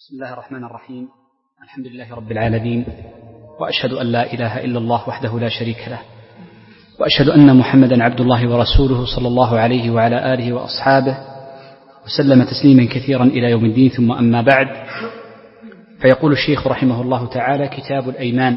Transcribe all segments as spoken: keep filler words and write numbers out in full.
بسم الله الرحمن الرحيم. الحمد لله رب العالمين، وأشهد أن لا إله إلا الله وحده لا شريك له، وأشهد أن محمدا عبد الله ورسوله صلى الله عليه وعلى آله وأصحابه وسلم تسليما كثيرا إلى يوم الدين. ثم أما بعد، فيقول الشيخ رحمه الله تعالى: كتاب الأيمان.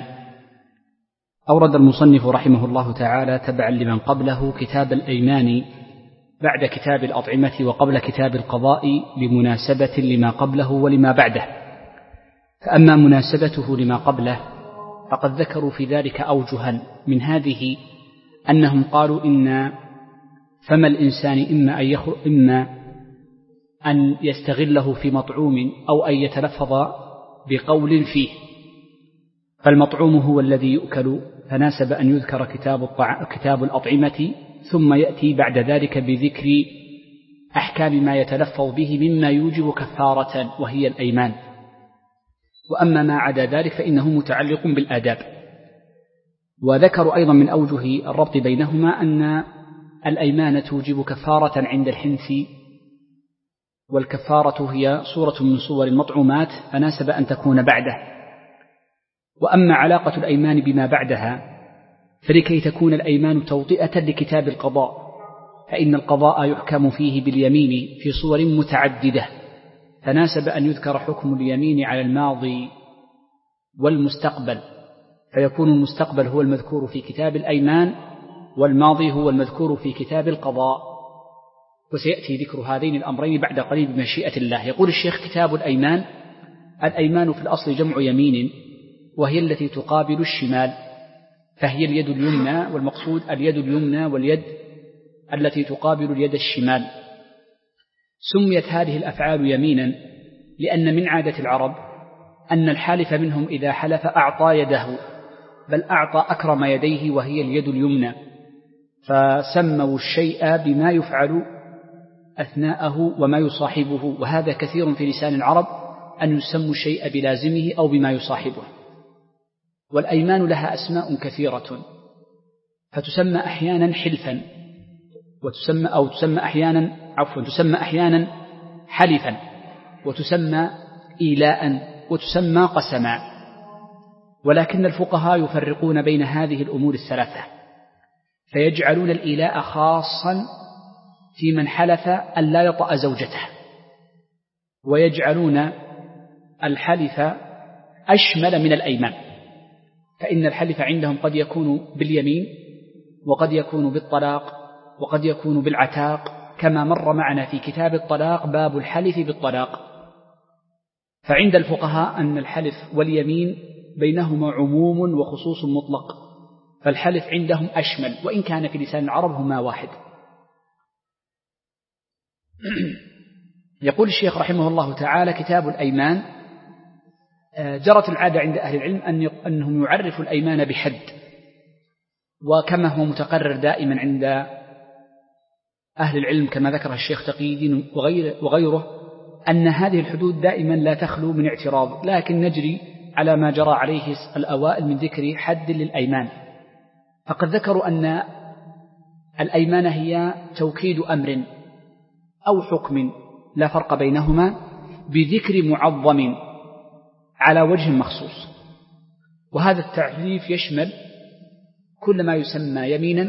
أورد المصنف رحمه الله تعالى تبعا لمن قبله كتاب الأيمان بعد كتاب الأطعمة وقبل كتاب القضاء لمناسبة لما قبله ولما بعده. فأما مناسبته لما قبله فقد ذكروا في ذلك أوجها، من هذه أنهم قالوا إن فم الإنسان إما أن, يخرج إما أن يستغله في مطعوم أو أن يتلفظ بقول فيه، فالمطعوم هو الذي يؤكل، فناسب أن يذكر كتاب, الطع... كتاب الأطعمة ثم يأتي بعد ذلك بذكر أحكام ما يتلفظ به مما يوجب كفارة وهي الأيمان. وأما ما عدا ذلك فإنه متعلق بالآداب. وذكروا أيضا من أوجه الربط بينهما أن الأيمان توجب كفارة عند الحنث، والكفارة هي صورة من صور المطعومات فناسب أن تكون بعده. وأما علاقة الأيمان بما بعدها فلكي تكون الأيمان توطئة لكتاب القضاء، فإن القضاء يحكم فيه باليمين في صور متعددة، فناسب أن يذكر حكم اليمين على الماضي والمستقبل، فيكون المستقبل هو المذكور في كتاب الأيمان والماضي هو المذكور في كتاب القضاء. وسيأتي ذكر هذين الأمرين بعد قليل بمشيئة الله. يقول الشيخ: كتاب الأيمان. الأيمان في الأصل جمع يمين، وهي التي تقابل الشمال، فهي اليد اليمنى، والمقصود اليد اليمنى واليد التي تقابل اليد الشمال. سميت هذه الأفعال يمينا لأن من عادة العرب أن الحالف منهم إذا حلف أعطى يده، بل أعطى أكرم يديه وهي اليد اليمنى، فسموا الشيء بما يفعل أثناءه وما يصاحبه. وهذا كثير في لسان العرب أن يسموا الشيء بلازمه أو بما يصاحبه. والأيمان لها أسماء كثيرة، فتسمى أحيانا حلفا، وتسمى أو تسمى أحيانا عفوا تسمى أحيانا حلفا، وتسمى إيلاء، وتسمى قسما. ولكن الفقهاء يفرقون بين هذه الأمور الثلاثة، فيجعلون الإيلاء خاصا في من حلف أن لا يطأ زوجته، ويجعلون الحلف أشمل من الأيمان، فإن الحلف عندهم قد يكون باليمين، وقد يكون بالطلاق، وقد يكون بالعتاق، كما مر معنا في كتاب الطلاق باب الحلف بالطلاق. فعند الفقهاء أن الحلف واليمين بينهما عموم وخصوص مطلق، فالحلف عندهم أشمل، وإن كان في لسان العرب هما واحد. يقول الشيخ رحمه الله تعالى: كتاب الأيمان. جرت العادة عند أهل العلم أنهم يعرفوا الأيمان بحد، وكما هو متقرر دائما عند أهل العلم كما ذكر الشيخ تقي الدين وغيره أن هذه الحدود دائما لا تخلو من اعتراض، لكن نجري على ما جرى عليه الأوائل من ذكر حد للأيمان. فقد ذكروا أن الأيمان هي توكيد أمر أو حكم لا فرق بينهما بذكر معظم على وجه مخصوص. وهذا التعريف يشمل كل ما يسمى يمينا،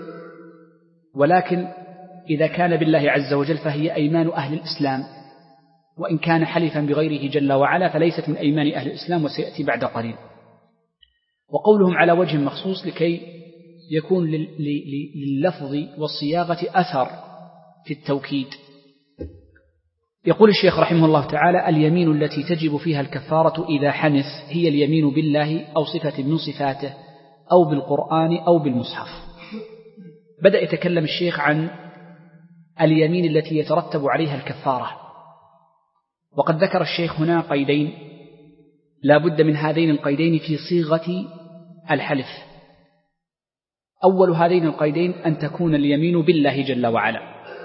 ولكن إذا كان بالله عز وجل فهي أيمان أهل الإسلام، وإن كان حلفا بغيره جل وعلا فليست من أيمان أهل الإسلام، وسيأتي بعد قليل. وقولهم على وجه مخصوص لكي يكون لللفظ والصياغة أثر في التوكيد. يقول الشيخ رحمه الله تعالى: اليمين التي تجب فيها الكفارة إذا حنث هي اليمين بالله أو صفة من صفاته أو بالقرآن أو بالمصحف. بدأ يتكلم الشيخ عن اليمين التي يترتب عليها الكفارة، وقد ذكر الشيخ هنا قيدين لا بد من هذين القيدين في صيغة الحلف. أول هذين القيدين أن تكون اليمين بالله جل وعلا،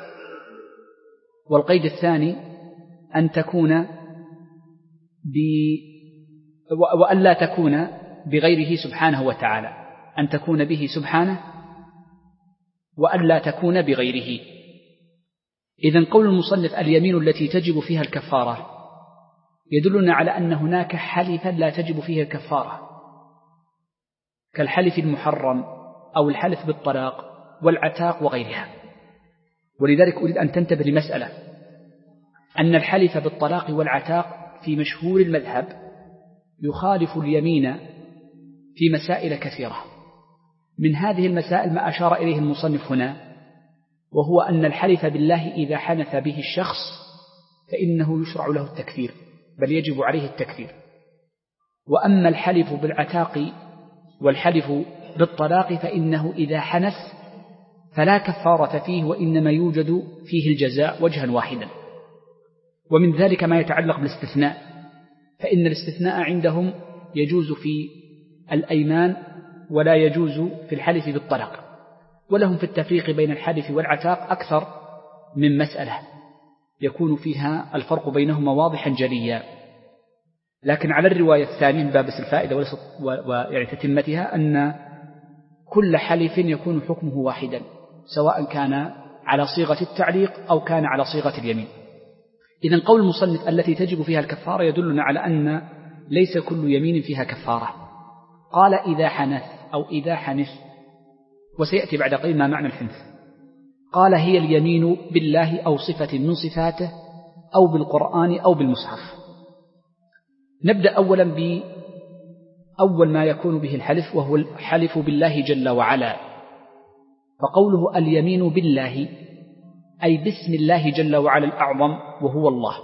والقيد الثاني أن تكون ب... وأن لا تكون بغيره سبحانه وتعالى، أن تكون به سبحانه وأن لا تكون بغيره. إذن قول المصنف اليمين التي تجب فيها الكفارة يدلنا على أن هناك حلفا لا تجب فيه الكفارة، كالحلف المحرم أو الحلف بالطلاق والعتاق وغيرها. ولذلك أريد أن تنتبه لمسألة، أن الحلف بالطلاق والعتاق في مشهور المذهب يخالف اليمين في مسائل كثيرة. من هذه المسائل ما أشار إليه المصنف هنا، وهو أن الحلف بالله إذا حنث به الشخص فإنه يشرع له التكفير، بل يجب عليه التكفير. وأما الحلف بالعتاق والحلف بالطلاق فإنه إذا حنث فلا كفارة فيه، وإنما يوجد فيه الجزاء وجها واحدا. ومن ذلك ما يتعلق بالاستثناء، فإن الاستثناء عندهم يجوز في الأيمان ولا يجوز في الحلف بالطلاق، ولهم في التفريق بين الحلف والعتاق أكثر من مسألة يكون فيها الفرق بينهما واضحا جليا. لكن على الرواية الثانية من باب الفائدة ويعني تتمتها أن كل حلف يكون حكمه واحدا، سواء كان على صيغة التعليق أو كان على صيغة اليمين. إذن قول المصنف التي تجب فيها الكفارة يدلنا على أن ليس كل يمين فيها كفارة. قال إذا حنث أو إذا حنث، وسيأتي بعد قليل ما معنى الحنث. قال هي اليمين بالله أو صفة من صفاته أو بالقرآن أو بالمصحف. نبدأ أولا بأول ما يكون به الحلف، وهو الحلف بالله جل وعلا. فقوله اليمين بالله أي باسم الله جل وعلا الأعظم وهو الله،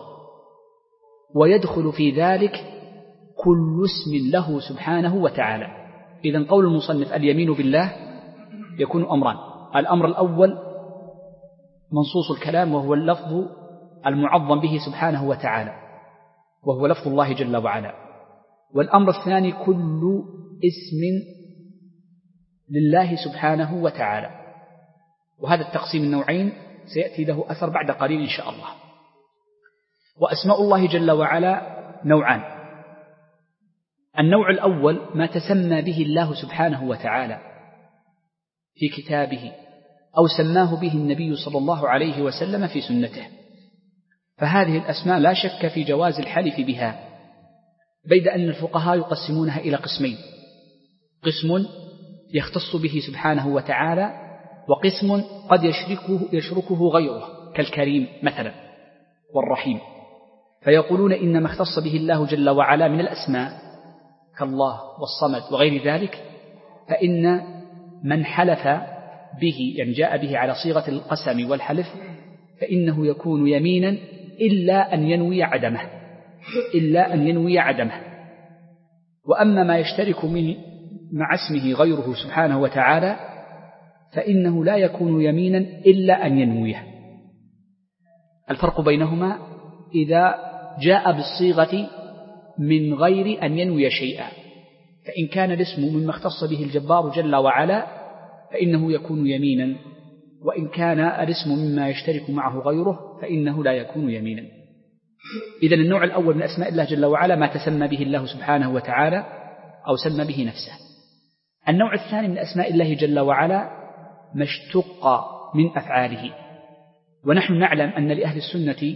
ويدخل في ذلك كل اسم له سبحانه وتعالى. إذن قول المصنف اليمين بالله يكون أمران: الأمر الأول منصوص الكلام وهو اللفظ المعظم به سبحانه وتعالى وهو لفظ الله جل وعلا، والأمر الثاني كل اسم لله سبحانه وتعالى. وهذا التقسيم النوعين سيأتي له أثر بعد قليل إن شاء الله. وأسماء الله جل وعلا نوعان: النوع الأول ما تسمى به الله سبحانه وتعالى في كتابه أو سماه به النبي صلى الله عليه وسلم في سنته، فهذه الأسماء لا شك في جواز الحلف بها، بيد أن الفقهاء يقسمونها إلى قسمين: قسم يختص به سبحانه وتعالى، وقسم قد يشركه, يشركه غيره كالكريم مثلا والرحيم، فيقولون إنما اختص به الله جل وعلا من الأسماء كالله والصمد وغير ذلك، فإن من حلف به يعني جاء به على صيغة القسم والحلف فإنه يكون يمينا إلا أن ينوي عدمه إلا أن ينوي عدمه. وأما ما يشترك من مع اسمه غيره سبحانه وتعالى فإنه لا يكون يمينا إلا أن ينويه. الفرق بينهما إذا جاء بالصيغة من غير أن ينوي شيئا، فإن كان الاسم مما اختص به الجبار جل وعلا فإنه يكون يمينا، وإن كان الاسم مما يشترك معه غيره فإنه لا يكون يمينا. إذن النوع الأول من أسماء الله جل وعلا ما تسمى به الله سبحانه وتعالى أو سمى به نفسه. النوع الثاني من أسماء الله جل وعلا ما اشتق من أفعاله. ونحن نعلم أن لأهل السنة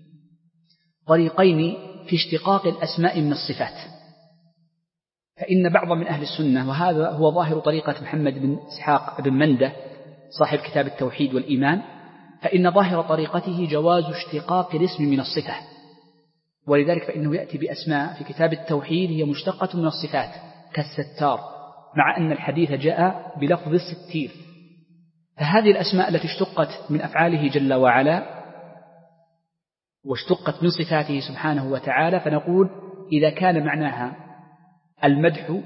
طريقين في اشتقاق الأسماء من الصفات، فإن بعض من أهل السنة، وهذا هو ظاهر طريقة محمد بن إسحاق بن مندة صاحب كتاب التوحيد والإيمان، فإن ظاهر طريقته جواز اشتقاق الاسم من الصفة، ولذلك فإنه يأتي بأسماء في كتاب التوحيد هي مشتقة من الصفات كالستار، مع أن الحديث جاء بلفظ الستير. فهذه الأسماء التي اشتقت من أفعاله جل وعلا واشتقت من صفاته سبحانه وتعالى، فنقول إذا كان معناها المدح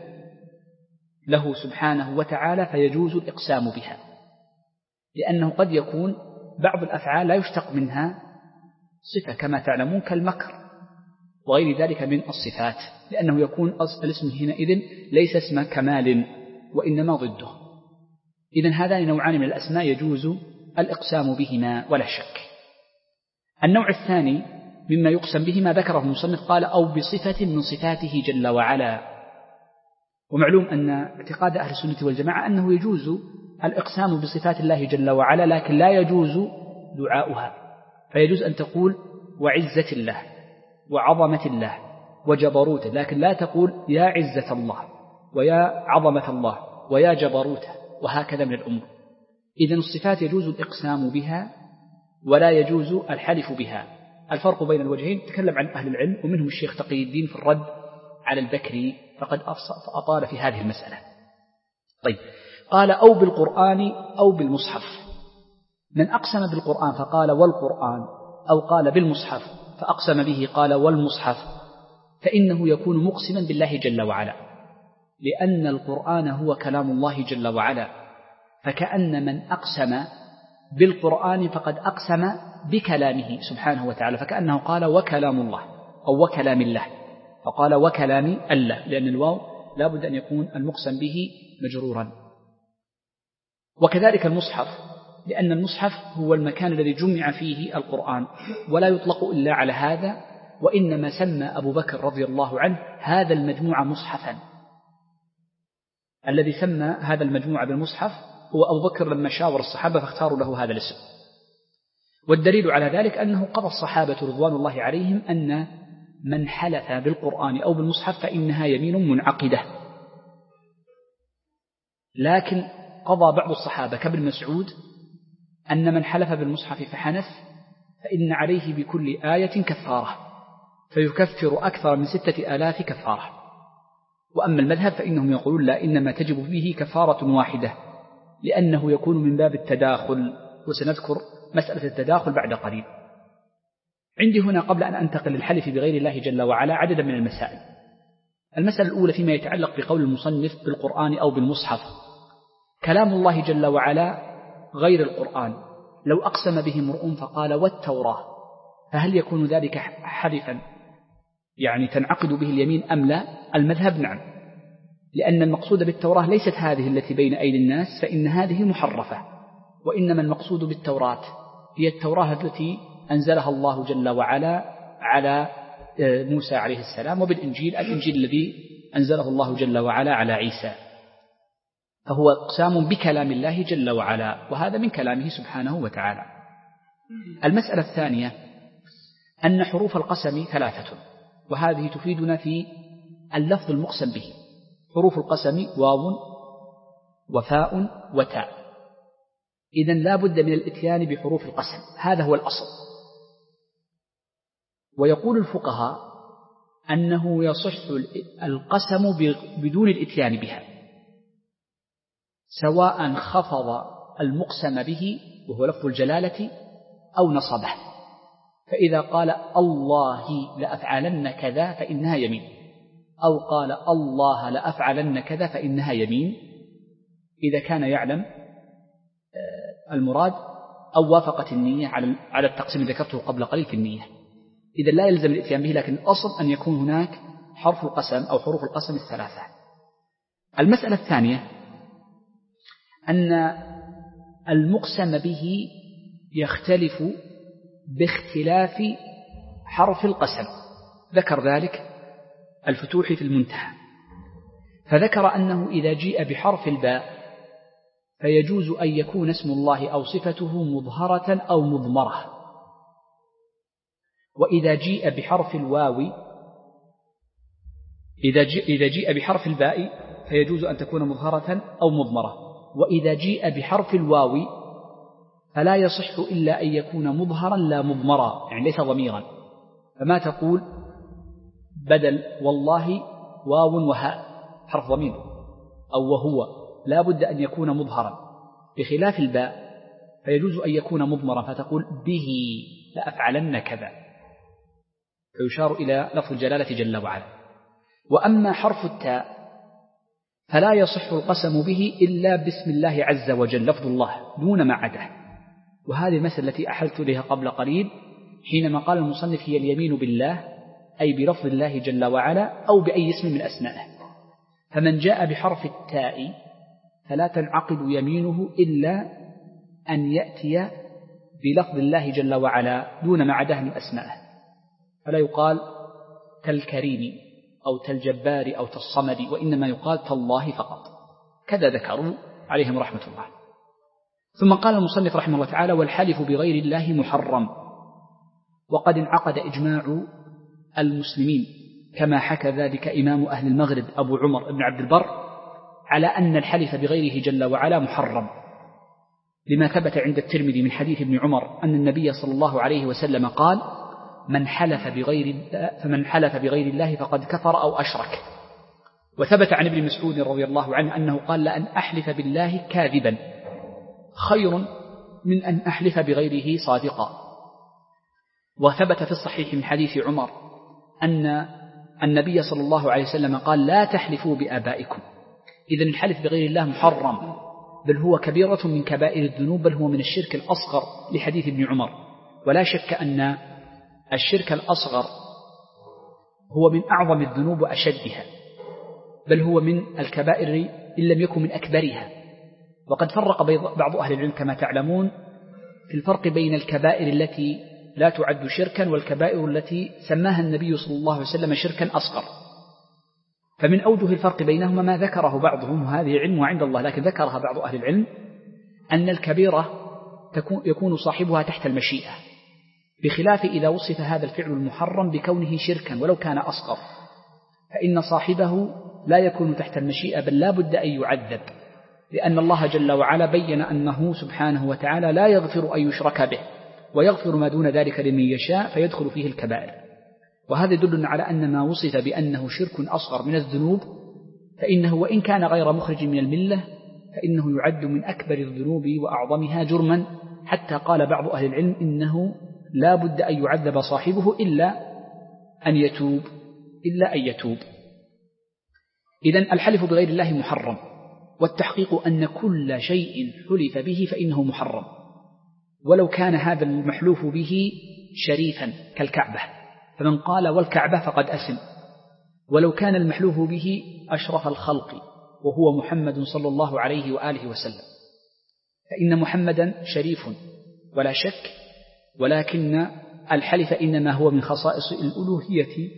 له سبحانه وتعالى فيجوز الإقسام بها، لأنه قد يكون بعض الأفعال لا يشتق منها صفة كما تعلمون كالمكر وغير ذلك من الصفات، لأنه يكون الاسم حينئذ ليس اسم كمال وإنما ضده. إذن هذان نوعان من الأسماء يجوز الإقسام بهما ولا شك. النوع الثاني مما يقسم به ما ذكره المصنف، قال أو بصفة من صفاته جل وعلا. ومعلوم أن اعتقاد أهل السنة والجماعة أنه يجوز الإقسام بصفات الله جل وعلا، لكن لا يجوز دعاؤها، فيجوز أن تقول وعزة الله وعظمة الله وجبروته، لكن لا تقول يا عزة الله ويا عظمة الله ويا جبروته وهكذا من الأمور. إذن الصفات يجوز الإقسام بها ولا يجوز الحلف بها. الفرق بين الوجهين تكلم عن أهل العلم، ومنهم الشيخ تقي الدين في الرد على البكري فقد أطال في هذه المسألة. طيب، قال أو بالقرآن أو بالمصحف. من أقسم بالقرآن فقال والقرآن، أو قال بالمصحف فأقسم به قال والمصحف، فإنه يكون مقسما بالله جل وعلا، لأن القرآن هو كلام الله جل وعلا، فكأن من أقسم بالقرآن فقد أقسم بكلامه سبحانه وتعالى، فكأنه قال وكلام الله أو وكلام الله، فقال وكلام الله، لأن الواو لا بد أن يكون المقسم به مجرورا. وكذلك المصحف، لأن المصحف هو المكان الذي جمع فيه القرآن، ولا يطلق إلا على هذا، وإنما سمى أبو بكر رضي الله عنه هذا المجموعة مصحفا. الذي سمى هذا المجموعة بالمصحف هو أبو بكر لما شاور الصحابة فاختاروا له هذا الاسم. والدليل على ذلك أنه قضى الصحابة رضوان الله عليهم أن من حلف بالقرآن أو بالمصحف فإنها يمين منعقدة. لكن قضى بعض الصحابة كابن مسعود أن من حلف بالمصحف فحنث فإن عليه بكل آية كفارة، فيكفر أكثر من ستة آلاف كفارة. وأما المذهب فإنهم يقولون لا، إنما تجب به كفارة واحدة، لأنه يكون من باب التداخل، وسنذكر مسألة التداخل بعد قليل. عندي هنا قبل أن أنتقل للحلف بغير الله جل وعلا عددا من المسائل. المسألة الأولى فيما يتعلق بقول المصنف بالقرآن أو بالمصحف، كلام الله جل وعلا غير القرآن، لو أقسم به امرؤ فقال والتوراة، فهل يكون ذلك حلفا يعني تنعقد به اليمين أم لا؟ المذهب نعم، لأن المقصود بالتوراة ليست هذه التي بين أيدي الناس، فإن هذه محرفة، وإنما المقصود بالتوراة هي التوراة التي أنزلها الله جل وعلا على موسى عليه السلام، وبالإنجيل الإنجيل الذي أنزله الله جل وعلا على عيسى، فهو اقسام بكلام الله جل وعلا، وهذا من كلامه سبحانه وتعالى. المسألة الثانية أن حروف القسم ثلاثة، وهذه تفيدنا في اللفظ المقسم به. حروف القسم واو وفاء وتاء، إذن لا بد من الاتيان بحروف القسم، هذا هو الأصل. ويقول الفقهاء أنه يصح القسم بدون الاتيان بها، سواء خفض المقسم به وهو لفظ الجلالة أو نصبه. فإذا قال الله لأفعلن كذا فإنها يمين، أو قال الله لأفعلن كذا فإنها يمين، إذا كان يعلم المراد أو وافقت النية على التقسيم الذي ذكرته قبل قليل في النية. إذا لا يلزم الاتيان به، لكن الأصل أن يكون هناك حرف القسم أو حروف القسم الثلاثة. المسألة الثانية أن المقسم به يختلف باختلاف حرف القسم، ذكر ذلك الفتوحي في المنتهى، فذكر أنه إذا جيء بحرف الباء فيجوز أن يكون اسم الله أو صفته مظهرة أو مضمرة، وإذا جيء بحرف الواو إذا جيء, إذا جيء بحرف الباء فيجوز أن تكون مظهرة أو مضمرة، وإذا جيء بحرف الواو فلا يصح إلا أن يكون مظهرا لا مضمرا، يعني ليس ضميرا. فما تقول بدل والله واو وهاء حرف ضمير، أو وهو لا بد أن يكون مظهرا، بخلاف الباء فيجوز أن يكون مضمرا، فتقول به لأفعلن كذا، فيشار إلى لفظ الجلالة جل وعلا. وأما حرف التاء فلا يصح القسم به إلا باسم الله عز وجل لفظ الله دون ما عداه، وهذه المسألة التي أحلت لها قبل قليل حينما قال المصنف هي اليمين بالله، أي بلفظ الله جل وعلا أو بأي اسم من أسمائه. فمن جاء بحرف التاء فلا تنعقد يمينه إلا أن يأتي بلفظ الله جل وعلا دون ما عداه من أسمائه، فلا يقال كالكريم أو تالجبار أو تالصمد، وإنما يقال تالله فقط، كذا ذكروا عليهم رحمة الله. ثم قال المصنف رحمه الله تعالى والحلف بغير الله محرم، وقد انعقد إجماع المسلمين كما حكى ذلك إمام أهل المغرب أبو عمر بن عبد البر على أن الحلف بغيره جل وعلا محرم، لما ثبت عند الترمذي من حديث ابن عمر أن النبي صلى الله عليه وسلم قال: من حلف بغير فمن حلف بغير الله فقد كفر أو أشرك. وثبت عن ابن مسعود رضي الله عنه أنه قال: لأن أحلف بالله كاذبا خير من أن أحلف بغيره صادقا. وثبت في الصحيح من حديث عمر أن النبي صلى الله عليه وسلم قال: لا تحلفوا بآبائكم. إذن الحلف بغير الله محرم، بل هو كبيرة من كبائر الذنوب، بل هو من الشرك الأصغر لحديث ابن عمر. ولا شك أن الشرك الأصغر هو من أعظم الذنوب وأشدها، بل هو من الكبائر إن لم يكن من أكبرها. وقد فرق بعض أهل العلم كما تعلمون في الفرق بين الكبائر التي لا تعد شركا والكبائر التي سماها النبي صلى الله عليه وسلم شركا أصغر. فمن أوجه الفرق بينهما ما ذكره بعضهم، وهذه علم عند الله، لكن ذكرها بعض أهل العلم، أن الكبيرة يكون صاحبها تحت المشيئة، بخلاف إذا وصف هذا الفعل المحرم بكونه شركا ولو كان أصغر، فإن صاحبه لا يكون تحت المشيئة، بل لا بد أن يعذب، لأن الله جل وعلا بين أنه سبحانه وتعالى لا يغفر أن يشرك به ويغفر ما دون ذلك لمن يشاء فيدخل فيه الكبائر. وهذا يدل على أن ما وصف بأنه شرك أصغر من الذنوب فإنه وإن كان غير مخرج من الملة فإنه يعد من أكبر الذنوب وأعظمها جرما، حتى قال بعض أهل العلم إنه لا بد أن يعذب صاحبه إلا أن يتوب إلا أن يتوب. إذن الحلف بغير الله محرم، والتحقيق أن كل شيء حلف به فإنه محرم، ولو كان هذا المحلوف به شريفا كالكعبة، فمن قال والكعبة فقد أسم، ولو كان المحلوف به أشرف الخلق وهو محمد صلى الله عليه وآله وسلم، فإن محمدا شريف ولا شك، ولكن الحلف إنما هو من خصائص الألوهية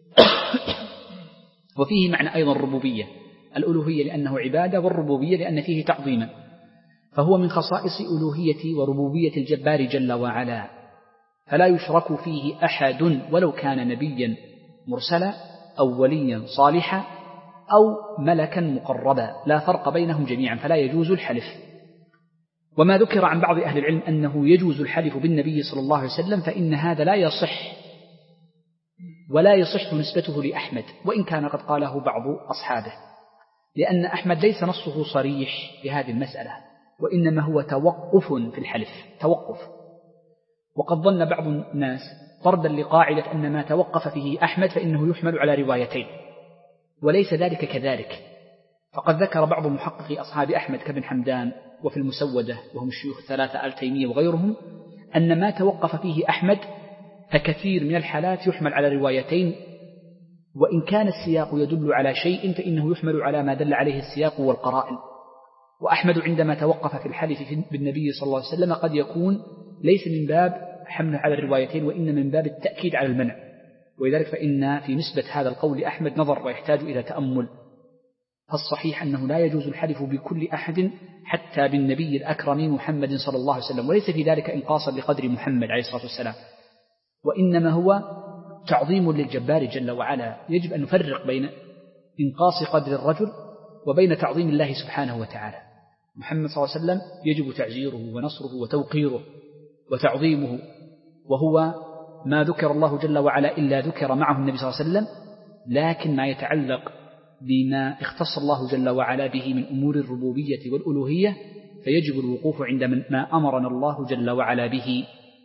وفيه معنى أيضا الربوبية، الألوهية لأنه عبادة، والربوبية لأن فيه تعظيما، فهو من خصائص ألوهية وربوبية الجبار جل وعلا، فلا يشرك فيه أحد ولو كان نبيا مرسلا أو وليا صالحا أو ملكا مقربا، لا فرق بينهم جميعا، فلا يجوز الحلف. وما ذكر عن بعض أهل العلم أنه يجوز الحلف بالنبي صلى الله عليه وسلم فإن هذا لا يصح، ولا يصح نسبته لأحمد وإن كان قد قاله بعض أصحابه، لأن أحمد ليس نصه صريح بهذه المسألة، وإنما هو توقف في الحلف، توقف. وقد ظن بعض الناس طردا لقاعدة أن ما توقف فيه أحمد فإنه يحمل على روايتين، وليس ذلك كذلك. فقد ذكر بعض محققي أصحاب أحمد كابن حمدان وفي المسودة وهم الشيوخ الثلاثة آل تيمية وغيرهم أن ما توقف فيه أحمد فكثير من الحالات يحمل على روايتين، وإن كان السياق يدل على شيء فإنه يحمل على ما دل عليه السياق والقرائن. وأحمد عندما توقف في الحلف بالنبي صلى الله عليه وسلم قد يكون ليس من باب حمل على الروايتين، وإنما من باب التأكيد على المنع، ولذلك فإن في نسبة هذا القول أحمد نظر ويحتاج إلى تأمل. فالصحيح أنه لا يجوز الحلف بكل أحد حتى بالنبي الأكرم محمد صلى الله عليه وسلم، وليس في ذلك إنقاصا لقدر محمد عليه الصلاة والسلام، وإنما هو تعظيم للجبار جل وعلا. يجب أن نفرق بين إنقاص قدر الرجل وبين تعظيم الله سبحانه وتعالى. محمد صلى الله عليه وسلم يجب تعزيره ونصره وتوقيره وتعظيمه، وهو ما ذكر الله جل وعلا إلا ذكر معه النبي صلى الله عليه وسلم، لكن ما يتعلق بما اختص الله جل وعلا به من أمور الربوبية والألوهية فيجب الوقوف عند ما أمرنا الله جل وعلا به.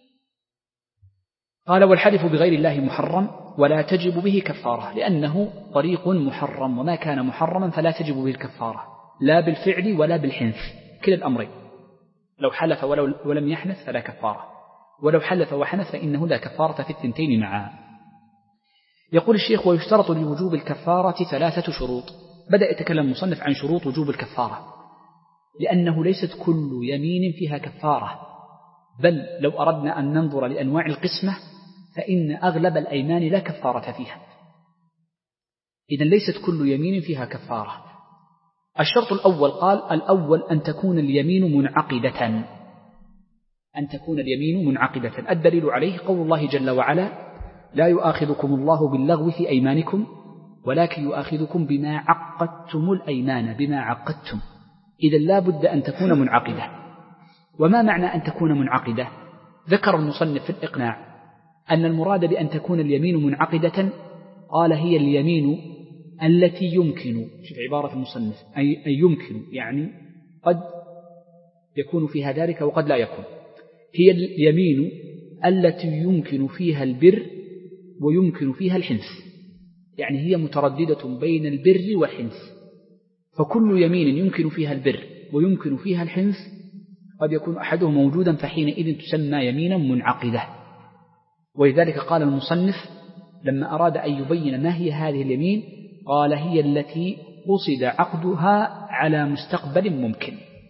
قال: والحلف بغير الله محرم ولا تجب به كفارة، لأنه طريق محرم، وما كان محرما فلا تجب به الكفارة، لا بالفعل ولا بالحنث، كلا الأمرين. لو حلف ولو ولم يحنث فلا كفارة، ولو حلف وحنث فإنه لا كفارة في الثنتين معا. يقول الشيخ: ويشترط لوجوب الكفارة ثلاثة شروط. بدأ يتكلم المصنف عن شروط وجوب الكفارة، لأنه ليست كل يمين فيها كفارة، بل لو أردنا أن ننظر لأنواع القسمة فإن أغلب الأيمان لا كفارة فيها، إذن ليست كل يمين فيها كفارة. الشرط الأول قال: الأول أن تكون اليمين منعقدة، أن تكون اليمين منعقدة. الدليل عليه قول الله جل وعلا: لا يؤاخذكم الله باللغو في أيمانكم ولكن يؤاخذكم بما عقدتم الأيمان، بما عقدتم. إذن لا بد أن تكون منعقدة. وما معنى أن تكون منعقدة؟ ذكر المصنف في الإقناع أن المراد بأن تكون اليمين منعقدة قال هي اليمين التي يمكن، شوف عبارة المصنف، أي يمكن يعني قد يكون فيها ذلك وقد لا يكون. هي اليمين التي يمكن فيها البر ويمكن فيها الحنث، يعني هي مترددة بين البر والحنث. فكل يمين يمكن فيها البر ويمكن فيها الحنث قد يكون أحدهم موجودا، فحينئذ تسمى يمينا منعقدة. ولذلك قال المصنف لما أراد أن يبين ما هي هذه اليمين قال هي التي قصد عقدها على مستقبل ممكن.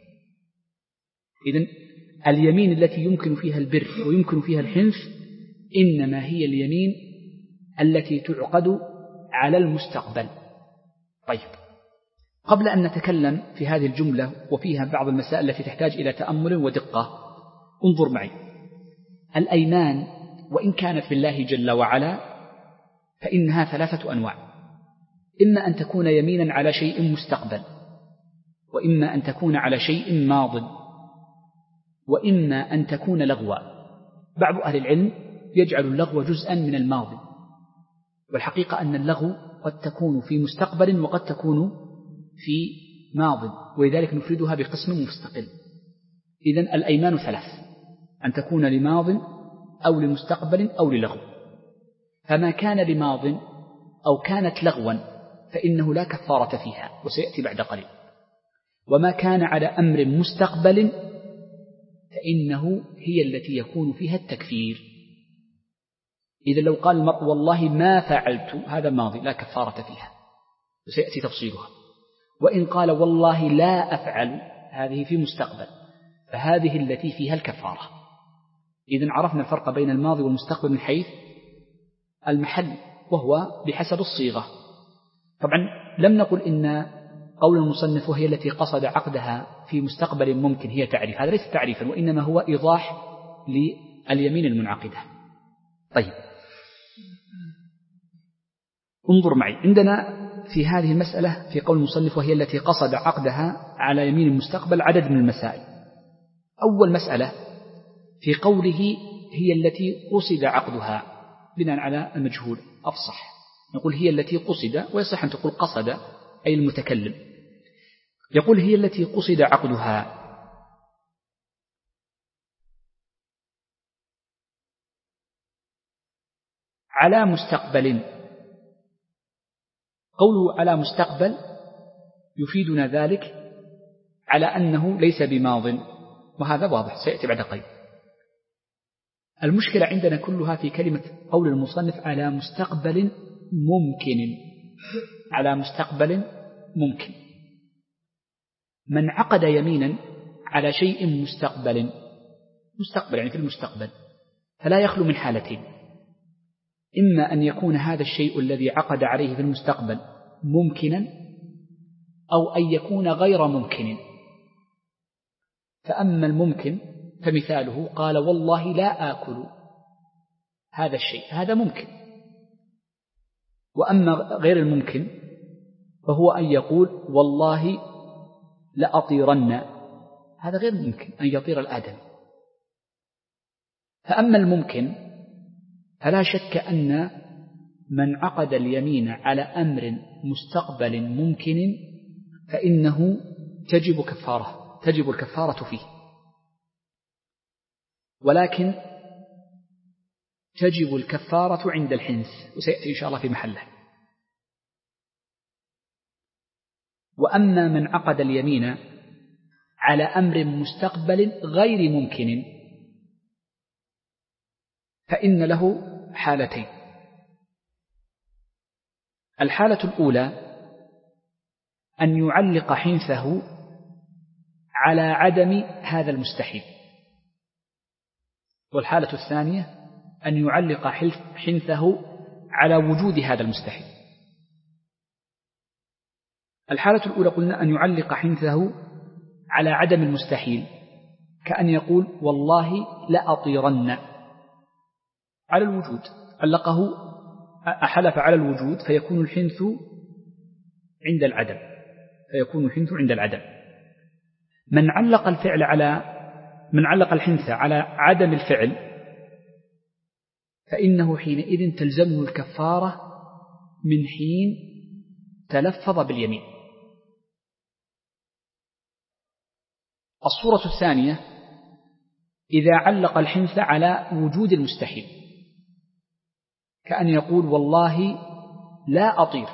إذن اليمين التي يمكن فيها البر ويمكن فيها الحنث إنما هي اليمين التي تعقد على المستقبل. طيب، قبل أن نتكلم في هذه الجملة وفيها بعض المسائل التي تحتاج إلى تأمل ودقة، انظر معي. الأيمان وإن كانت بالله جل وعلا فإنها ثلاثة أنواع: إما أن تكون يمينا على شيء مستقبل، وإما أن تكون على شيء ماض، وإما أن تكون لغوا. بعض أهل العلم يجعل اللغو جزءا من الماضي، والحقيقة أن اللغو قد تكون في مستقبل وقد تكون في ماض، ولذلك نفردها بقسم مستقل. إذن الأيمان ثلاث: أن تكون لماض أو لمستقبل أو للغو. فما كان لماض أو كانت لغوا فإنه لا كفارة فيها، وسيأتي بعد قليل. وما كان على أمر مستقبل فإنه هي التي يكون فيها التكفير. إذا لو قال المرء والله ما فعلت، هذا ماضي لا كفارة فيها، وسيأتي تفصيلها. وإن قال والله لا أفعل، هذه في مستقبل، فهذه التي فيها الكفارة. إذن عرفنا الفرق بين الماضي والمستقبل من حيث المحل، وهو بحسب الصيغة. طبعا لم نقل إن قول المصنف وهي التي قصد عقدها في مستقبل ممكن هي تعريف، هذا ليس تعريفا، وإنما هو إيضاح لليمين المنعقدة. طيب، انظر معي. عندنا في هذه المسألة في قول المصنف وهي التي قصد عقدها على يمين المستقبل عدد من المسائل. أول مسألة في قوله هي التي قصد عقدها، بناء على المجهول أفصح نقول هي التي قصد، ويصح أن تقول قصد أي المتكلم. يقول هي التي قصد عقدها، على مستقبل. قوله على مستقبل يفيدنا ذلك على أنه ليس بماض، وهذا واضح سيأتي بعد قليل. المشكلة عندنا كلها في كلمة قول المصنف على مستقبل ممكن. على مستقبل ممكن، من عقد يمينا على شيء مستقبل، مستقبل يعني في المستقبل، فلا يخلو من حالتين: إما أن يكون هذا الشيء الذي عقد عليه في المستقبل ممكنا، أو أن يكون غير ممكن. فأما الممكن فمثاله قال والله لا آكل هذا الشيء، هذا ممكن. وأما غير الممكن فهو أن يقول والله لأطيرن، هذا غير ممكن أن يطير الآدم. فأما الممكن فلا شك أن من عقد اليمين على أمر مستقبل ممكن فإنه تجب كفارة، تجب الكفارة فيه، ولكن تجب الكفارة عند الحنث، وسيأتي إن شاء الله في محله. وأما من عقد اليمين على أمر مستقبل غير ممكن فإن له حالتين: الحالة الأولى أن يعلق حنثه على عدم هذا المستحيل، والحالة الثانية أن يعلق حنثه على وجود هذا المستحيل. الحالة الأولى قلنا أن يعلق حنثه على عدم المستحيل، كأن يقول والله لأطيرن، على الوجود علقه أحلف على الوجود فيكون الحنث عند العدم فيكون الحنث عند العدم من علق الفعل على من علق الحنث على عدم الفعل فإنه حينئذ تلزمه الكفارة من حين تلفظ باليمين. الصورة الثانية إذا علق الحنث على وجود المستحيل، كأن يقول والله لا أطير،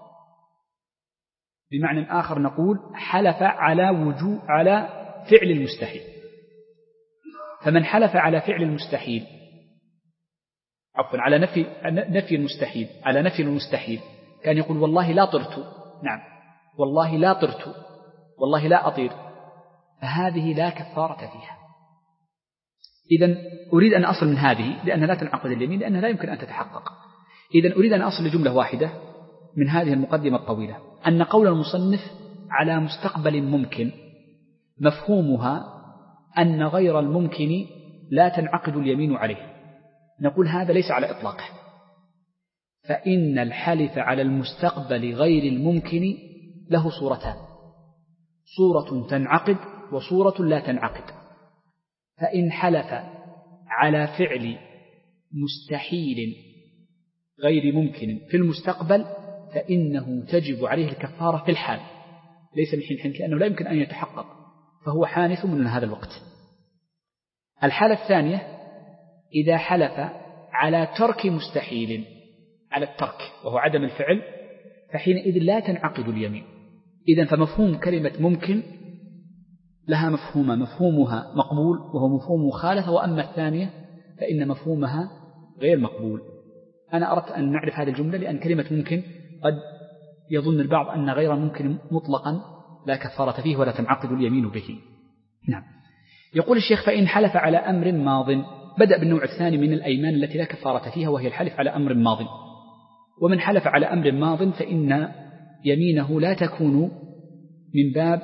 بمعنى آخر نقول حلف على وجود على فعل المستحيل. فمن حلف على فعل المستحيل عفوا على نفي نفي المستحيل على نفي المستحيل كان يقول والله لا طرت، نعم والله لا طرت والله لا أطير، فهذه لا كفارة فيها. إذن أريد أن أصل من هذه لأنها لا تنعقد اليمين لأنها لا يمكن أن تتحقق. إذن أريد أن أصل لجملة واحدة من هذه المقدمة الطويلة، أن قول المصنف على مستقبل ممكن مفهومها أن غير الممكن لا تنعقد اليمين عليه. نقول هذا ليس على إطلاقه، فإن الحلف على المستقبل غير الممكن له صورتان، صورة تنعقد وصورة لا تنعقد. فإن حلف على فعل مستحيل غير ممكن في المستقبل فإنه تجب عليه الكفارة في الحال، ليس من حين حين لأنه لا يمكن أن يتحقق، فهو حانث من هذا الوقت. الحالة الثانية إذا حلف على ترك مستحيل على الترك وهو عدم الفعل فحينئذ لا تنعقد اليمين. إذن فمفهوم كلمة ممكن لها مفهوم مفهومها مقبول وهو مفهوم مخالفة، وأما الثانية فإن مفهومها غير مقبول. أنا أردت أن نعرف هذه الجملة لأن كلمة ممكن قد يظن البعض أن غير ممكن مطلقا لا كفارة فيه ولا تنعقد اليمين به. نعم. يقول الشيخ فإن حلف على أمر ماض، بدأ بالنوع الثاني من الأيمان التي لا كفارة فيها وهي الحلف على أمر ماض. ومن حلف على أمر ماض فإن يمينه لا تكون من باب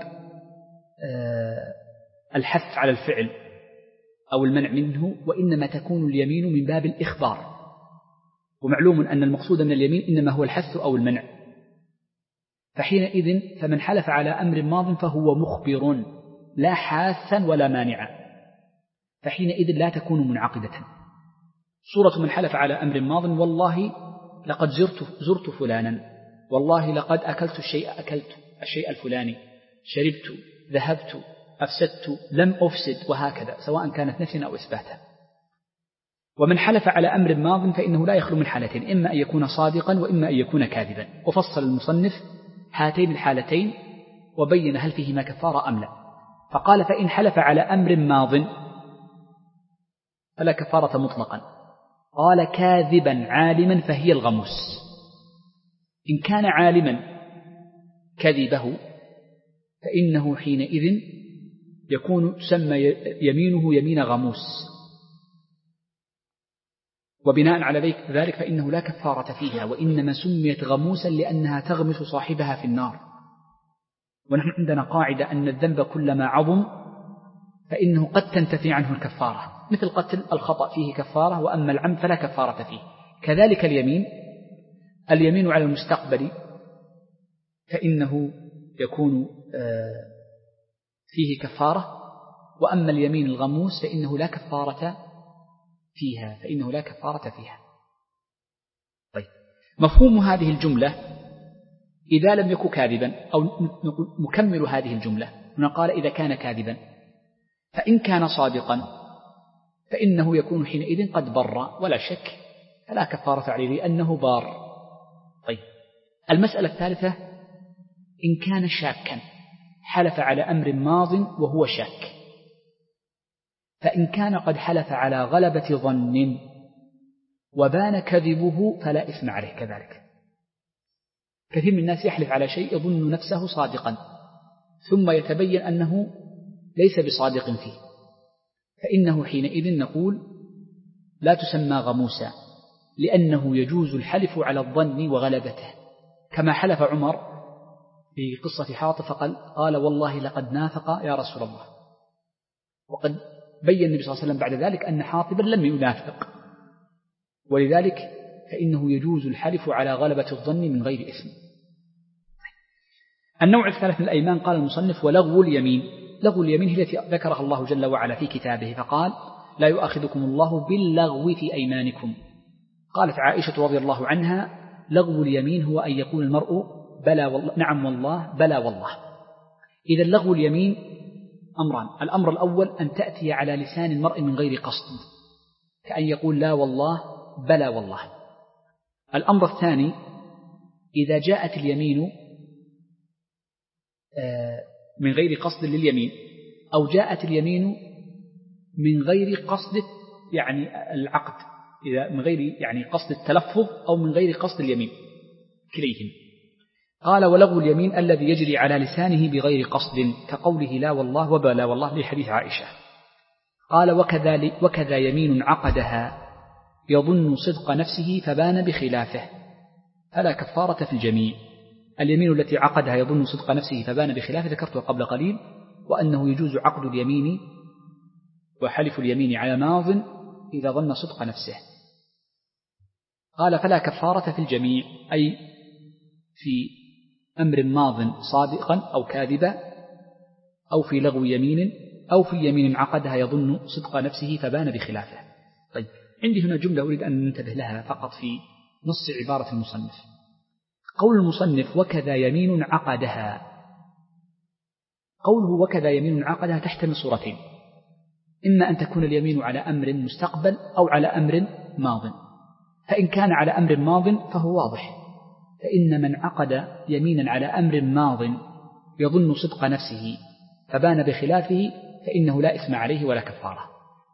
الحث على الفعل أو المنع منه، وإنما تكون اليمين من باب الإخبار. ومعلوم أن المقصود من اليمين إنما هو الحث أو المنع، فحينئذ فمن حلف على أمر ماض فهو مخبر لا حاثا ولا مانعا، فحينئذ لا تكون منعقدة. صورة من حلف على أمر ماض والله لقد زرت, زرت فلانا، والله لقد أكلت الشيء أكلت الشيء الفلاني، شربت، ذهبت، أفسدت، لم أفسد، وهكذا سواء كانت نفيا أو إثباتا. ومن حلف على أمر ماض فإنه لا يخلو من حالتين، إما أن يكون صادقا وإما أن يكون كاذبا. وفصل المصنف هاتين الحالتين وبين هل فيهما كفارة أم لا. فقال فإن حلف على أمر ماض فلا كفارة مطلقا. قال كاذبا عالما فهي الغموس. إن كان عالما كذبه فإنه حينئذ يكون تسمى يمينه يمين غموس، وبناء على ذلك فإنه لا كفارة فيها، وإنما سميت غموسا لأنها تغمس صاحبها في النار. ونحن عندنا قاعدة أن الذنب كلما عظم فإنه قد تنتفي عنه الكفارة، مثل قتل الخطأ فيه كفارة، وأما العمد فلا كفارة فيه. كذلك اليمين اليمين على المستقبل فإنه يكون فيه كفارة، وأما اليمين الغموس فإنه لا كفارة فيها فإنه لا كفارة فيها. طيب، مفهوم هذه الجملة إذا لم يكن كاذبا، أو مكمل هذه الجملة هنا قال إذا كان كاذبا، فإن كان صادقا فإنه يكون حينئذ قد بر ولا شك، فلا كفارة عليه لأنه بار. طيب، المسألة الثالثة إن كان شاكا، حلف على أمر ماض وهو شاك، فإن كان قد حلف على غلبة ظن وبان كذبه فلا إثم عليه كذلك. كثير من الناس يحلف على شيء يظن نفسه صادقا ثم يتبين أنه ليس بصادق فيه، فإنه حينئذ نقول لا تسمى غموسا، لأنه يجوز الحلف على الظن وغلبته، كما حلف عمر في قصة حاطب فقال قال والله لقد نافق يا رسول الله، وقد بين النبي صلى الله عليه وسلم بعد ذلك أن حاطبا لم ينافق، ولذلك فإنه يجوز الحلف على غلبة الظن من غير إثم. النوع الثالث من الأيمان قال المصنف ولغو اليمين. لغو اليمين هي التي ذكرها الله جل وعلا في كتابه فقال لا يؤاخذكم الله باللغو في أيمانكم. قالت عائشة رضي الله عنها لغو اليمين هو أن يقول المرء بلى والله نعم والله بلى والله. إذا لغو اليمين أمران. الأمر الأول أن تأتي على لسان المرء من غير قصد كأن يقول لا والله بلى والله. الأمر الثاني إذا جاءت اليمين من غير قصد لليمين أو جاءت اليمين من غير قصد يعني العقد، إذا من غير يعني قصد التلفظ أو من غير قصد اليمين كليهم. قال ولغو اليمين الذي يجري على لسانه بغير قصد كقوله لا والله وبلا والله لحديث عائشة. قال وكذا, وكذا يمين عقدها يظن صدق نفسه فبان بخلافه فلا كفارة في الجميع. اليمين التي عقدها يظن صدق نفسه فبان بخلافه ذكرتها قبل قليل، وأنه يجوز عقد اليمين وحلف اليمين على ماض إذا ظن صدق نفسه. قال فلا كفارة في الجميع أي في أمر ماض صادقا أو كاذبا أو في لغو يمين أو في يمين عقدها يظن صدق نفسه فبان بخلافه. طيب عندي هنا جملة أريد أن ننتبه لها فقط في نص عبارة المصنف. قول المصنف وكذا يمين عقدها، قوله وكذا يمين عقدها تحتمل صورتين، إما أن تكون اليمين على أمر مستقبل أو على أمر ماض. فإن كان على أمر ماض فهو واضح، فإن من عقد يمينا على أمر ماض يظن صدق نفسه فبان بخلافه فإنه لا إثم عليه ولا كفارة.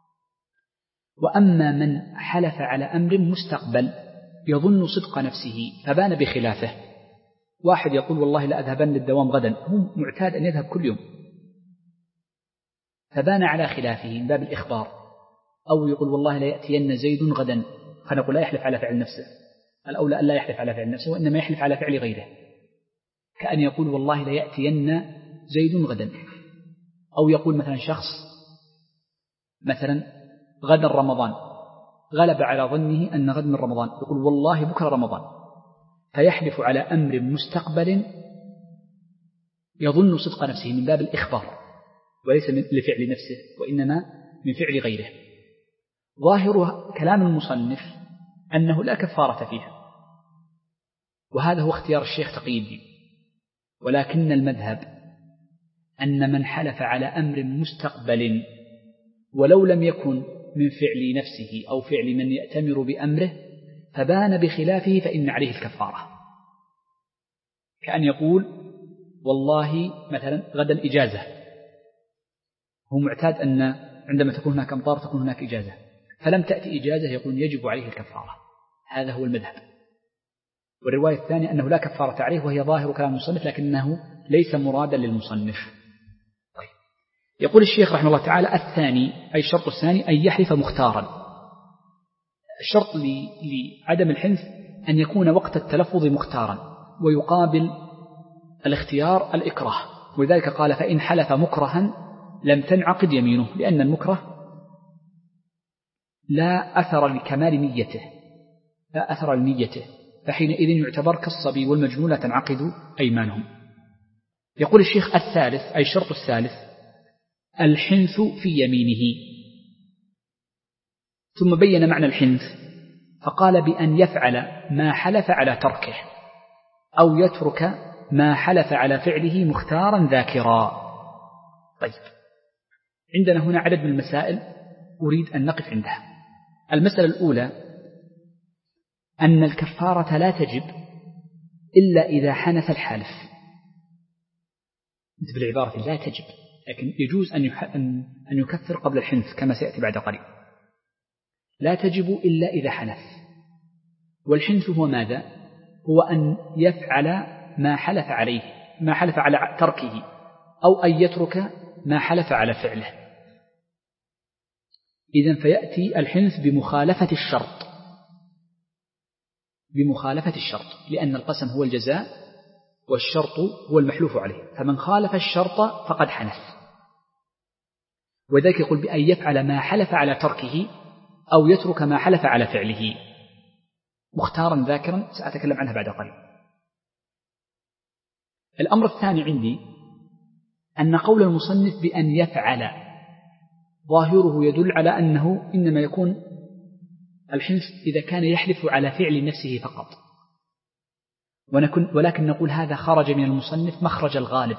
وأما من حلف على أمر مستقبل يظن صدق نفسه فبان بخلافه، واحد يقول والله لا أذهبن للدوام غدا، هو معتاد أن يذهب كل يوم، فبان على خلافه من باب الإخبار. أو يقول والله لا يأتين زيد غدا، فنقول لا يحلف على فعل نفسه، الأولى أن لا يحلف على فعل نفسه وإنما يحلف على فعل غيره، كأن يقول والله لا يأتين زيد غدا. أو يقول مثلا شخص مثلا غدا رمضان، غلب على ظنه أن غد من رمضان، يقول والله بكرة رمضان، فيحلف على أمر مستقبل يظن صدق نفسه من باب الإخبار وليس لفعل نفسه وإنما من فعل غيره. ظاهر كلام المصنف أنه لا كفارة فيها، وهذا هو اختيار الشيخ تقي الدين، ولكن المذهب أن من حلف على أمر مستقبل ولو لم يكن من فعل نفسه أو فعل من يأتمر بأمره فبان بخلافه فإن عليه الكفارة. كأن يقول والله مثلا غدا إجازة، هو معتاد أن عندما تكون هناك أمطار تكون هناك إجازة، فلم تأتي إجازة يقول يجب عليه الكفارة. هذا هو المذهب. والرواية الثانية أنه لا كفارة عليه، وهي ظاهر كلام المصنف لكنه ليس مرادا للمصنف. طيب. يقول الشيخ رحمه الله تعالى الثاني أي الشرط الثاني أن يحلف مختارا. الشرط لعدم الحنث أن يكون وقت التلفظ مختارا، ويقابل الاختيار الإكراه، ولذلك قال فإن حلف مكرها لم تنعقد يمينه، لأن المكره لا أثر لكمال نيته، لا أثر لنيته، فحينئذ يعتبر كالصبي والمجنون لا تنعقد أيمانهم. يقول الشيخ الثالث أي الشرط الثالث الحنث في يمينه، ثم بين معنى الحنث فقال بأن يفعل ما حلف على تركه أو يترك ما حلف على فعله مختارا ذاكرا. طيب، عندنا هنا عدد من المسائل أريد أن نقف عندها. المسألة الأولى أن الكفارة لا تجب إلا إذا حنث الحالف. بالعبارة لا تجب، لكن يجوز أن يكفر قبل الحنث كما سيأتي بعد قليل. لا تجب إلا إذا حنث. والحنث هو ماذا؟ هو أن يفعل ما حلف عليه، ما حلف على تركه، أو أن يترك ما حلف على فعله. إذن فيأتي الحنث بمخالفة الشرط، بمخالفة الشرط، لأن القسم هو الجزاء والشرط هو المحلوف عليه، فمن خالف الشرط فقد حنث. وذلك يقول بأن يفعل ما حلف على تركه أو يترك ما حلف على فعله. مختارا ذاكرا سأتكلم عنها بعد قليل. الأمر الثاني عندي أن قول المصنف بأن يفعل ظاهره يدل على أنه إنما يكون الحنث إذا كان يحلف على فعل نفسه فقط، ولكن نقول هذا خرج من المصنف مخرج الغالب،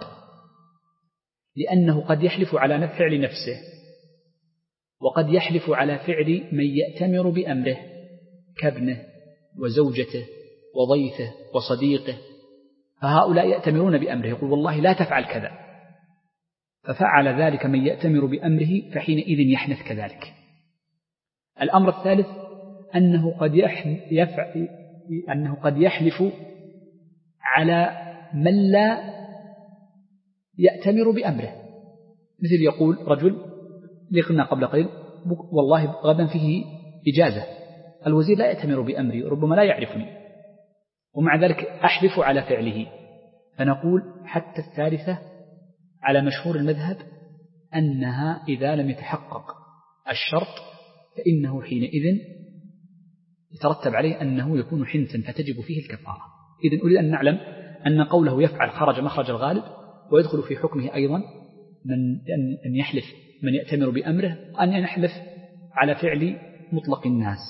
لأنه قد يحلف على فعل نفسه وقد يحلف على فعل من يأتمر بأمره كابنه وزوجته وضيفه وصديقه، فهؤلاء يأتمرون بأمره، يقول والله لا تفعل كذا، ففعل ذلك من يأتمر بأمره فحينئذ يحنث كذلك. الأمر الثالث أنه قد يفعل أنه قد يحلف على من لا يأتمر بأمره، مثل يقول رجل اللي قلنا قبل قليل والله غدا فيه إجازة، الوزير لا يأتمر بأمري ربما لا يعرفني، ومع ذلك أحلف على فعله، فنقول حتى الثالثة على مشهور المذهب أنها إذا لم يتحقق الشرط فإنه حينئذ يترتب عليه أنه يكون حنثا فتجب فيه الكفارة. إذن أريد أن نعلم أن قوله يفعل خرج مخرج الغالب، ويدخل في حكمه أيضا من أن يحلف من يأتمر بأمره أن يحلف على فعل مطلق الناس.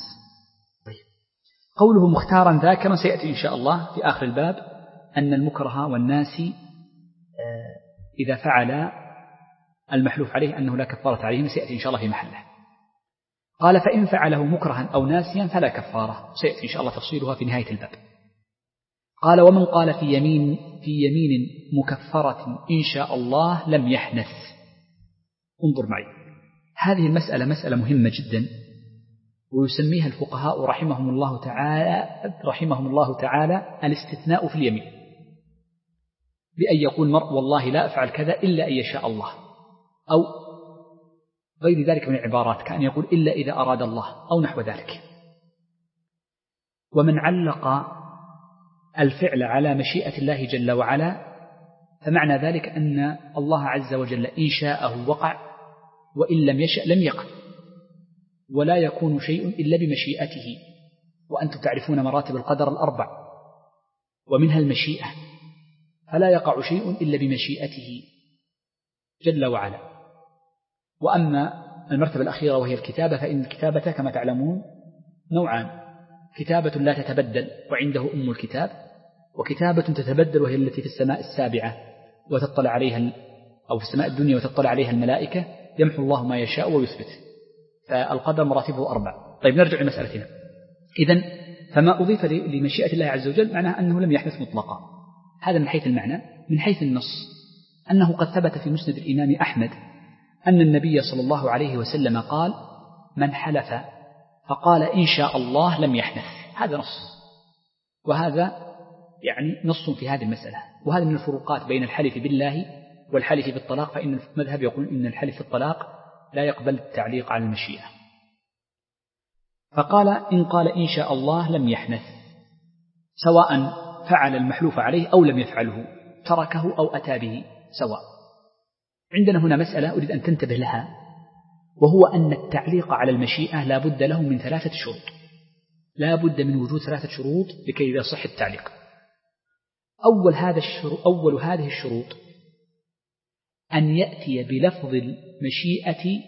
قوله مختارا ذاكرا سيأتي إن شاء الله في آخر الباب أن المكره والناس إذا فعل المحلوف عليه أنه لا كفارة عليهم، سيأتي إن شاء الله في محله. قال فإن فعله مكرها أو ناسيا فلا كفارة، سيأتي إن شاء الله تفصيلها في نهاية الباب. قال ومن قال في يمين في يمين مكفرة إن شاء الله لم يحنث. انظر معي، هذه المسألة مسألة مهمة جدا، ويسميها الفقهاء رحمهم الله تعالى رحمهم الله تعالى الاستثناء في اليمين، بأن يقول مرء والله لا أفعل كذا إلا أن يشاء الله، أو غير ذلك من العبارات كأن يقول إلا إذا أراد الله أو نحو ذلك. ومن علق الفعل على مشيئة الله جل وعلا فمعنى ذلك أن الله عز وجل إن شاءه وقع وإن لم يشأ لم يقع، ولا يكون شيء إلا بمشيئته، وأنتم تعرفون مراتب القدر الأربع ومنها المشيئة، فلا يقع شيء إلا بمشيئته جل وعلا. وأما المرتبة الأخيرة وهي الكتابة، فإن الكتابة كما تعلمون نوعان، كتابة لا تتبدل وعنده أم الكتاب، وكتابة تتبدل وهي التي في السماء السابعة وتطلع عليها أو في السماء الدنيا وتطلع عليها الملائكة، يمحو الله ما يشاء ويثبت، فالقدر مراتبه أربع. طيب نرجع لمسألتنا. إذن فما أضيف لمشيئة الله عز وجل معناه أنه لم يحدث مطلقا، هذا من حيث المعنى. من حيث النص أنه قد ثبت في مسند الإمام أحمد أن النبي صلى الله عليه وسلم قال من حلف فقال إن شاء الله لم يحنث، هذا نص، وهذا يعني نص في هذه المسألة. وهذا من الفروقات بين الحلف بالله والحلف بالطلاق، فإن المذهب يقول إن الحلف في الطلاق لا يقبل التعليق على المشيئة. فقال إن قال إن شاء الله لم يحنث، سواء فعل المحلوف عليه أو لم يفعله، تركه أو أتى به سواء. عندنا هنا مسألة أريد أن تنتبه لها، وهو أن التعليق على المشيئة لا بد له من ثلاثة شروط، لا بد من وجود ثلاثة شروط لكي يصح التعليق. أول هذا الشروط أول هذه الشروط أن يأتي بلفظ المشيئة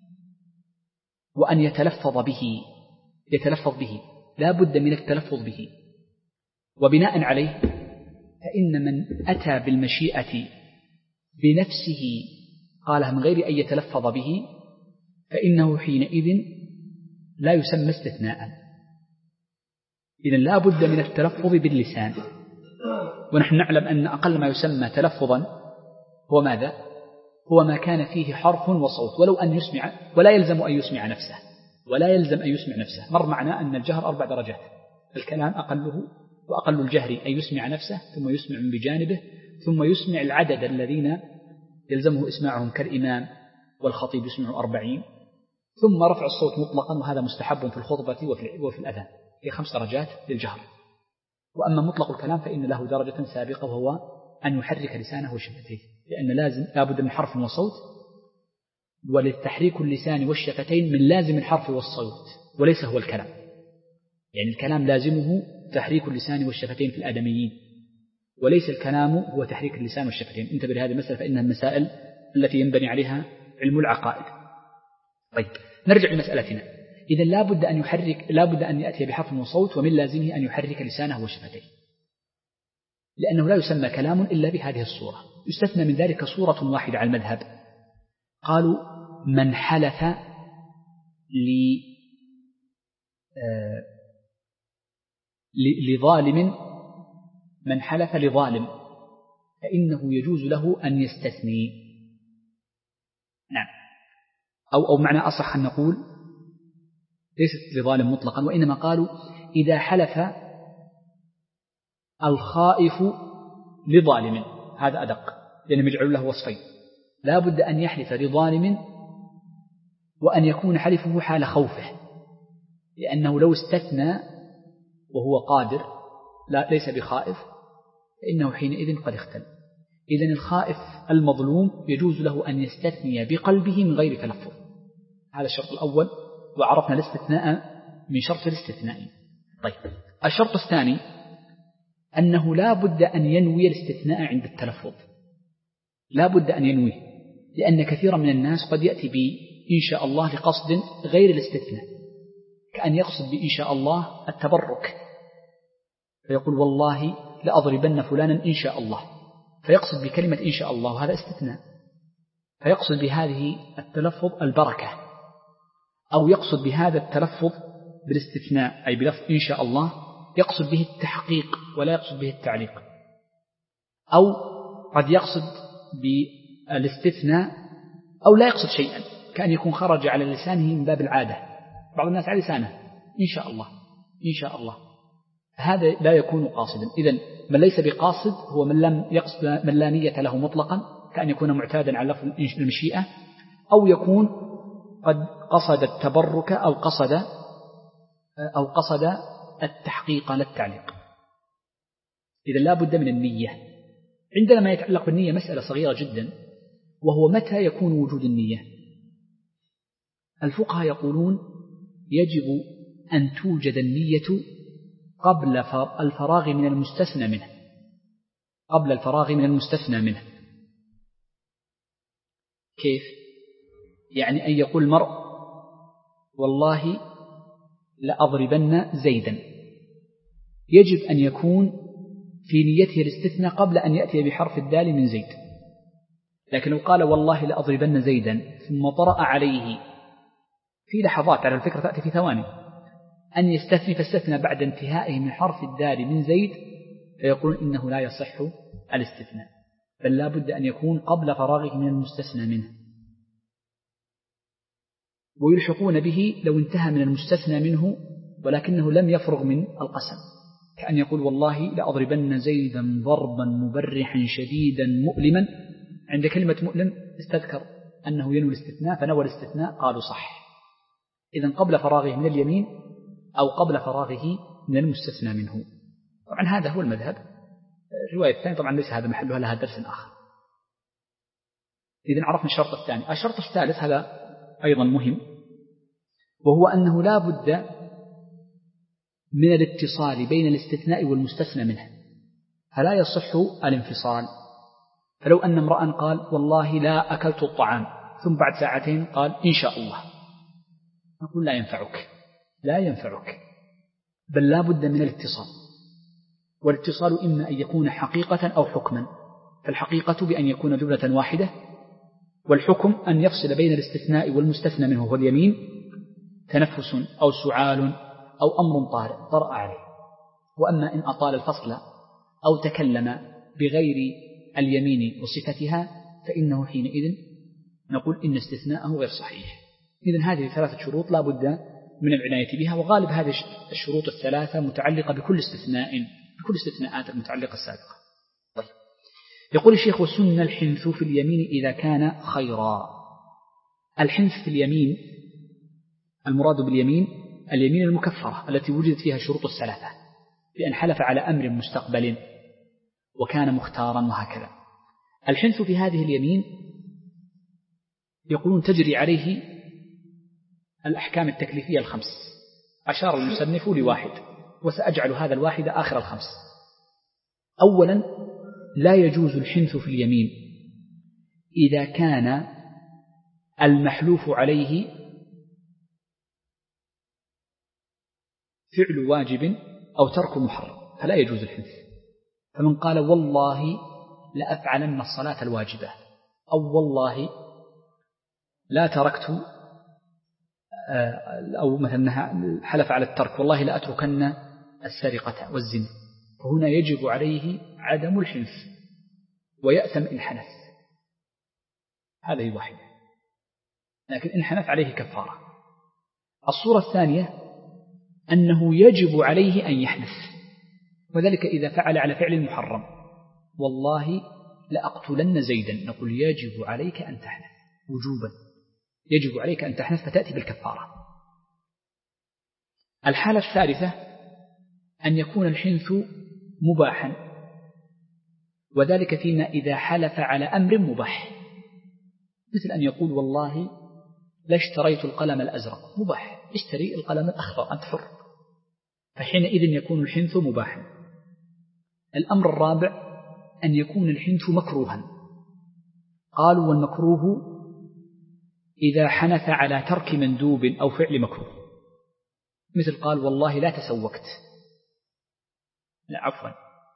وأن يتلفظ به يتلفظ به لا بد من التلفظ به. وبناء عليه فإن من أتى بالمشيئة بنفسه قالها من غير أن يتلفظ به فإنه حينئذ لا يسمى استثناء. إذن لا بد من التلفظ باللسان، ونحن نعلم أن أقل ما يسمى تلفظا هو ماذا؟ هو ما كان فيه حرف وصوت، ولو أن يسمع، ولا يلزم أن يسمع نفسه ولا يلزم أن يسمع نفسه. مر معنا أن الجهر أربع درجات، الكلام أقله وأقل الجهر أن يسمع نفسه، ثم يسمع من بجانبه، ثم يسمع العدد الذين يلزمه إسماعهم كالإمام والخطيب يسمع أربعين، ثم رفع الصوت مطلقا، وهذا مستحب في الخطبة وفي الأذان، في خمس درجات للجهر. وأما مطلق الكلام فإن له درجة سابقة، وهو أن يحرك لسانه وشفتيه، لأن لازم لابد من حرف وصوت، وللتحريك اللسان والشفتين من لازم الحرف والصوت وليس هو الكلام. يعني الكلام لازمه تحريك اللسان والشفتين في الآدميين، وليس الكلام هو تحريك اللسان والشفتين. انتبه لهذه المسألة فإنها المسائل التي ينبني عليها علم العقائد. طيب نرجع لمسألتنا. إذا لا بد أن يحرك لا بد أن يأتي بحرف وصوت، ومن لازمه أن يحرك لسانه وشفتيه، لأنه لا يسمى كلام إلا بهذه الصورة. يستثنى من ذلك صورة واحدة على المذهب، قالوا من حلف ل لظالم من حلف لظالم فإنه يجوز له أن يستثني. نعم، أو أو معنى أصح أن نقول ليست لظالم مطلقا، وإنما قالوا إذا حلف الخائف لظالم، هذا أدق، لأنهم يجعلوا له وصفين. لا بد أن يحلف لظالم وأن يكون حلفه حال خوفه، لأنه لو استثنى وهو قادر لا ليس بخائف فإنه حينئذ قد اختل. إذن الخائف المظلوم يجوز له أن يستثني بقلبه من غير تلفظ. هذا الشرط الأول، وعرفنا الاستثناء من شرط الاستثناء. طيب الشرط الثاني أنه لا بد أن ينوي الاستثناء عند التلفظ، لا بد أن ينويه، لأن كثيرا من الناس قد يأتي بإن شاء الله لقصد غير الاستثناء، كأن يقصد بإن شاء الله التبرك، فيقول والله لأضربن فلانا إن شاء الله، فيقصد بكلمة إن شاء الله وهذا استثناء، فيقصد بهذه التلفظ البركة، أو يقصد بهذا التلفظ بالاستثناء أي بلفظ إن شاء الله يقصد به التحقيق ولا يقصد به التعليق، أو قد يقصد بالاستثناء أو لا يقصد شيئا، كأن يكون خرج على لسانه من باب العادة. بعض الناس على لسانه إن شاء الله إن شاء الله، هذا لا يكون قاصدا. إذن من ليس بقاصد هو من لم يقصد، من لا نية له مطلقا، كأن يكون معتادا على لفظ المشيئة، أو يكون قد قصد التبرك أو قصد أو قصد التحقيق لا التعليق. إذن لا بد من النية. عندنا ما يتعلق بالنية مسألة صغيرة جدا، وهو متى يكون وجود النية. الفقهاء يقولون يجب أن توجد النية قبل الفراغ من المستثنى منه، قبل الفراغ من المستثنى منه. كيف؟ يعني أن يقول المرء والله لأضربن زيدا، يجب أن يكون في نيته الاستثناء قبل أن يأتي بحرف الدال من زيد. لكن لو قال والله لأضربن زيدا ثم طرأ عليه في لحظات، على الفكرة تأتي في ثواني، أن يستثني فاستثنى بعد انتهائه من حرف الدال من زيد، فيقول إنه لا يصح الاستثناء، بل لا بد أن يكون قبل فراغه من المستثنى منه. ويلحقون به لو انتهى من المستثنى منه ولكنه لم يفرغ من القسم، كأن يقول والله لأضربن زيدا ضربا مبرحا شديدا مؤلما، عند كلمة مؤلم استذكر أنه ينوي الاستثناء فنوى الاستثناء، قالوا صح. إذن قبل فراغه من اليمين أو قبل فراغه من المستثنى منه. طبعا هذا هو المذهب. الرواية الثانية طبعا ليس هذا محلها، لها درس آخر. إذن عرفنا الشرط الثاني. الشرط الثالث هذا أيضا مهم، وهو أنه لا بد من الاتصال بين الاستثناء والمستثنى منه، فلا يصح الانفصال. فلو أن امرأ قال والله لا أكلت الطعام ثم بعد ساعتين قال إن شاء الله، نقول لا ينفعك، لا ينفعك، بل لا بد من الاتصال. والاتصال إما أن يكون حقيقة أو حكما، فالحقيقة بأن يكون جملة واحدة، والحكم أن يفصل بين الاستثناء والمستثنى منه هو اليمين، تنفس أو سعال أو أمر طارئ طرأ عليه. وأما إن أطال الفصل أو تكلم بغير اليمين وصفتها فإنه حينئذ نقول إن استثناءه غير صحيح. إذن هذه ثلاثة شروط لا بد من العناية بها، وغالب هذه الشروط الثلاثة متعلقة بكل استثناء بكل استثناءات المتعلقة السابقة. طيب. يقول الشيخ وسن الحنث في اليمين إذا كان خيرا. الحنث في اليمين المراد باليمين اليمين المكفرة التي وجدت فيها شروط الثلاثة، بأن حلف على أمر مستقبل وكان مختارا وهكذا. الحنث في هذه اليمين يقولون تجري عليه الأحكام التكليفية الخمس أشار المصنف لواحد وسأجعل هذا الواحد آخر الخمس. أولا لا يجوز الحنث في اليمين إذا كان المحلوف عليه فعل واجب أو ترك محرم فلا يجوز الحنث. فمن قال والله لأفعلن الصلاة الواجبة أو والله لا تركت أو مثلا حلف على الترك والله لا أتركن السرقة والزنا فهنا يجب عليه عدم الحنث ويأثم إن حنث. هذه واحدة، لكن إن حنث عليه كفارة. الصورة الثانية أنه يجب عليه أن يحنث، وذلك إذا فعل على فعل محرم والله لأقتلن زيدا نقول يجب عليك أن تحنث وجوبا، يجب عليك أن تحنث فتأتي بالكفارة. الحالة الثالثة أن يكون الحنث مباحا، وذلك فيما إذا حلف على أمر مباح، مثل أن يقول والله لا اشتريت القلم الأزرق، مباح، اشتري القلم الأخضر أنت حر، فحينئذ يكون الحنث مباحا. الأمر الرابع أن يكون الحنث مكروها، قالوا والمكروه إذا حنث على ترك مندوب أو فعل مكروه، مثل قال والله لا تسوكت، لا عفوا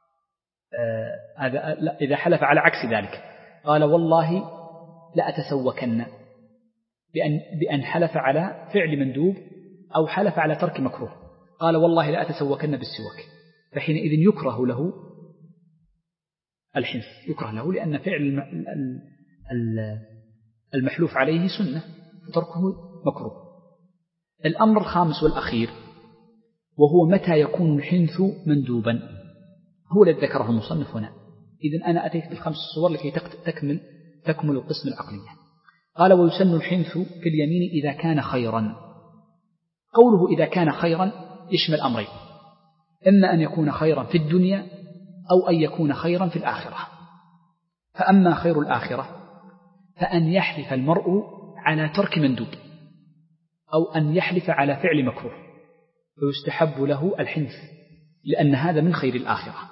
هذا آه إذا حلف على عكس ذلك قال والله لا أتسوكن بأن, بأن حلف على فعل مندوب أو حلف على ترك مكروه، قال والله لا أتسوكن بالسواك، فحينئذ يكره له الحنث، يكره له لأن فعل المحلوف عليه سنة وتركه مكروه. الأمر الخامس والأخير وهو متى يكون الحنث مندوبا، هو الذي ذكره المصنف هنا. إذن أنا أتيت بالخمس صور لكي تكمل تكمل القسم العقلية. قال ويسن الحنث في اليمين إذا كان خيرا. قوله إذا كان خيرا يشمل أمرين، إما أن يكون خيرا في الدنيا أو أن يكون خيرا في الآخرة. فأما خير الآخرة فأن يحلف المرء على ترك مندوب أو أن يحلف على فعل مكروه فيستحب له الحنث لأن هذا من خير الآخرة.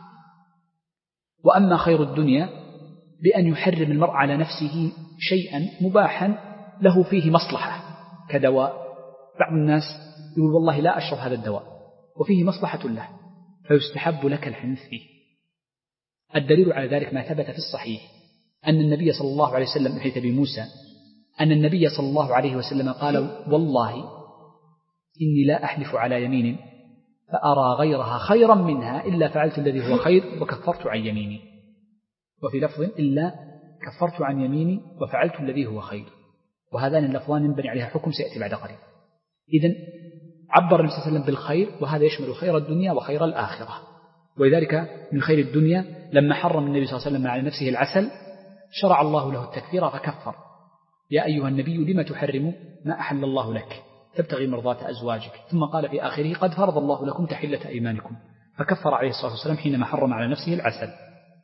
وأما خير الدنيا بأن يحرم المرء على نفسه شيئا مباحا له فيه مصلحة كدواء، بعض الناس يقول والله لا أشرب هذا الدواء وفيه مصلحة له فيستحب لك الحنث فيه. الدليل على ذلك ما ثبت في الصحيح أن النبي صلى الله عليه وسلم حديث أبي موسى أن النبي صلى الله عليه وسلم قال والله إني لا أحلف على يمين فأرى غيرها خيرا منها إلا فعلت الذي هو خير وكفرت عن يميني، وفي لفظ إلا كفرت عن يميني وفعلت الذي هو خير، وهذان اللفظان ينبني عليها حكم سيأتي بعد قليل. إذن عبر النبي صلى الله عليه وسلم بالخير، وهذا يشمل خير الدنيا وخير الآخرة. ولذلك من خير الدنيا لما حرم النبي صلى الله عليه وسلم على نفسه العسل شرع الله له التكفير فكفر يا أيها النبي لما تحرم ما أحل الله لك تبتغي مرضات أزواجك، ثم قال في آخره قد فرض الله لكم تحلة أيمانكم، فكفر عليه الصلاة والسلام حينما حرم على نفسه العسل.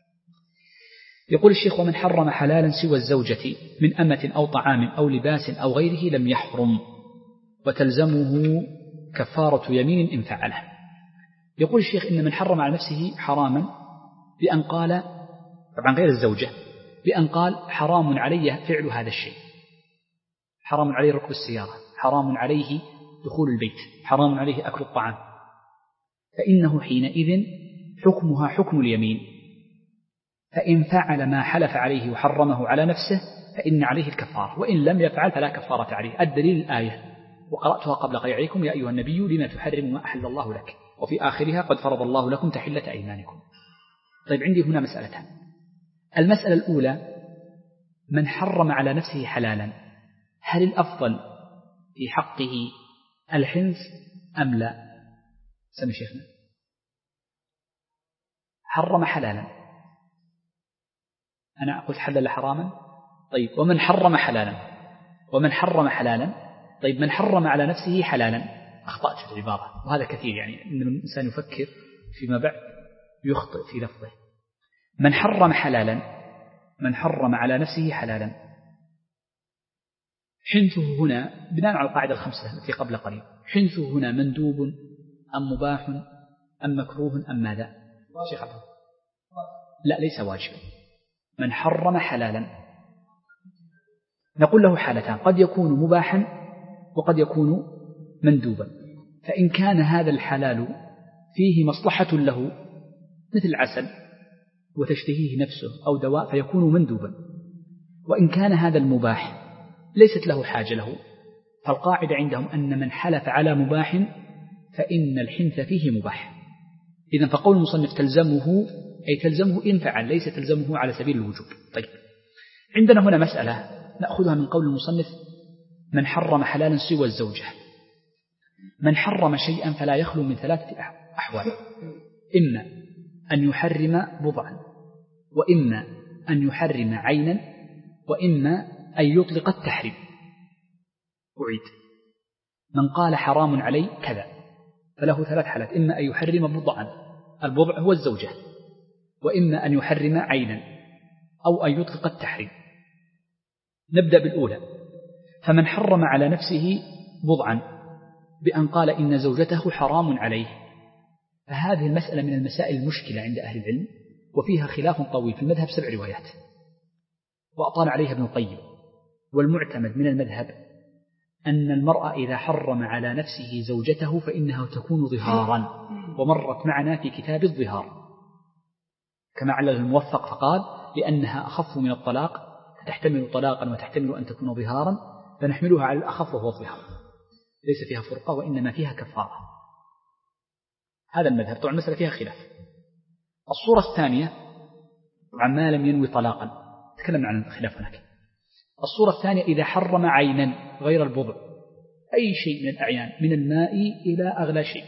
يقول الشيخ ومن حرم حلالا سوى الزوجة من أمة أو طعام أو لباس أو غيره لم يحرم وتلزمه كفارة يمين إن فعله. يقول الشيخ إن من حرم على نفسه حراما بأن قال، طبعا غير الزوجة، بأن قال حرام علي فعل هذا الشيء، حرام عليه ركوب السيارة، حرام عليه دخول البيت، حرام عليه أكل الطعام، فإنه حينئذ حكمها حكم اليمين، فإن فعل ما حلف عليه وحرمه على نفسه فإن عليه الكفارة، وإن لم يفعل فلا كفارة عليه. الدليل الآية وقرأتها قبل قيعكم يا أيها النبي لما تحرم ما أحل الله لك، وفي آخرها قد فرض الله لكم تحلة أيمانكم. طيب عندي هنا مسألتان. المسألة الأولى من حرم على نفسه حلالا هل الأفضل في حقه الحنث أم لا؟ سمي شيخنا. حرم حلالا، أنا قلت حلل حراما، طيب ومن حرم حلالا، ومن حرم حلالا، طيب من حرم على نفسه حلالا، أخطأت في العبارة وهذا كثير، يعني إن الإنسان يفكر فيما بعد يخطئ في لفظه. من حرم حلالا، من حرم على نفسه حلالا، حنثه هنا بناء على القاعدة الخمسة التي قبل قليل، حنثه هنا مندوب أم مباح أم مكروه أم ماذا؟ شيخ عبد الله لا ليس واجبا. من حرم حلالا نقول له حالتان، قد يكون مباحا وقد يكون مندوبا. فإن كان هذا الحلال فيه مصلحة له مثل عسل وتشتهيه نفسه أو دواء فيكون مندوبا، وإن كان هذا المباح ليست له حاجة له، فالقاعدة عندهم أن من حلف على مباح فإن الحنث فيه مباح. إذن فقول المصنف تلزمه أي تلزمه إن فعل، ليس تلزمه على سبيل الوجوب. طيب عندنا هنا مسألة نأخذها من قول المصنف من حرم حلالا سوى الزوجة. من حرم شيئا فلا يخلو من ثلاثة أحوال، إما أن يحرم بضعا، وإما أن يحرم عينا، وإما أن يطلق التحريم. أعيد، من قال حرام علي كذا فله ثلاث حالات، إما أن يحرم بضعا، البضع هو الزوجة، وإما أن يحرم عينا، أو أن يطلق التحريم. نبدأ بالأولى. فمن حرم على نفسه بضعا بأن قال إن زوجته حرام عليه، فهذه المسألة من المسائل المشكلة عند أهل العلم، وفيها خلاف طويل في المذهب سبع روايات وأطال عليها ابن القيم. والمعتمد من المذهب أن المرأة إذا حرم على نفسه زوجته فإنها تكون ظهارا، ومرت معنا في كتاب الظهار كما علل الموفق فقال لأنها أخف من الطلاق، تحتمل طلاقا وتحتمل أن تكون ظهارا، فنحملها على الأخف وهو الظهار، ليس فيها فرقة وإنما فيها كفارة. هذا المذهب. طبعا المسألة فيها خلاف. الصورة الثانية طبعا ما لم ينوي طلاقا، تكلمنا عن الخلاف هناك. الصورة الثانية إذا حرم عينا غير البضع، أي شيء من الأعيان من الماء إلى أغلى شيء،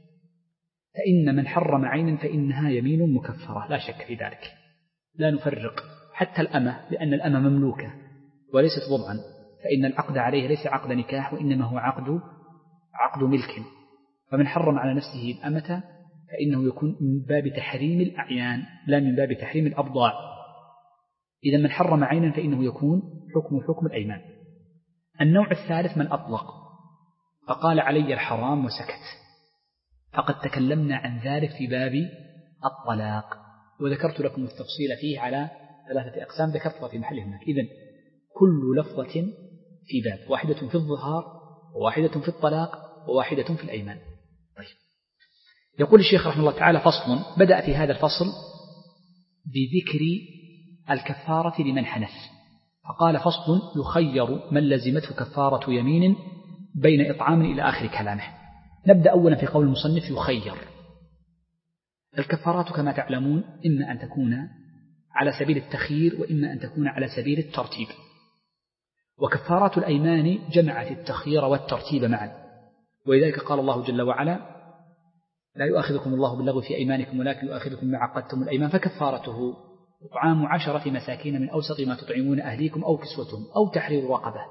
فإن من حرم عينا فإنها يمين مكفرة لا شك في ذلك. لا نفرق حتى الأمة، لأن الأمة مملوكة وليست بضعا، فإن العقد عليه ليس عقد نكاح وإنما هو عقد عقد ملك. فمن حرم على نفسه الأمة فإنه يكون من باب تحريم الأعيان لا من باب تحريم الأبضاع. إذا من حرم عينا فإنه يكون حكم حكم الأيمان. النوع الثالث من أطلق فقال علي الحرام وسكت، فقد تكلمنا عن ذلك في باب الطلاق، وذكرت لكم التفصيل فيه على ثلاثة أقسام ذكرتها في محل هناك. إذن كل لفظة في باب، واحدة في الظهار، وواحدة في الطلاق، وواحدة في الأيمان. طيب. يقول الشيخ رحمه الله تعالى فصل، بدأ في هذا الفصل بذكر الكفارة لمن حنث، فقال فصل يخير من لزمته كفارة يمين بين إطعام إلى آخر كلامه. نبدأ أولا في قول المصنف يخير. الكفارات كما تعلمون إما أن تكون على سبيل التخيير وإما أن تكون على سبيل الترتيب، وكفارات الأيمان جمعت التخيير والترتيب معا، ولذلك قال الله جل وعلا لا يؤاخذكم الله باللغو في أيمانكم ولكن يؤاخذكم ما عقدتم الأيمان فكفارته إطعام عشرة مساكين من أوسط ما تطعمون أهليكم أو كسوتهم أو تحرير رقبة،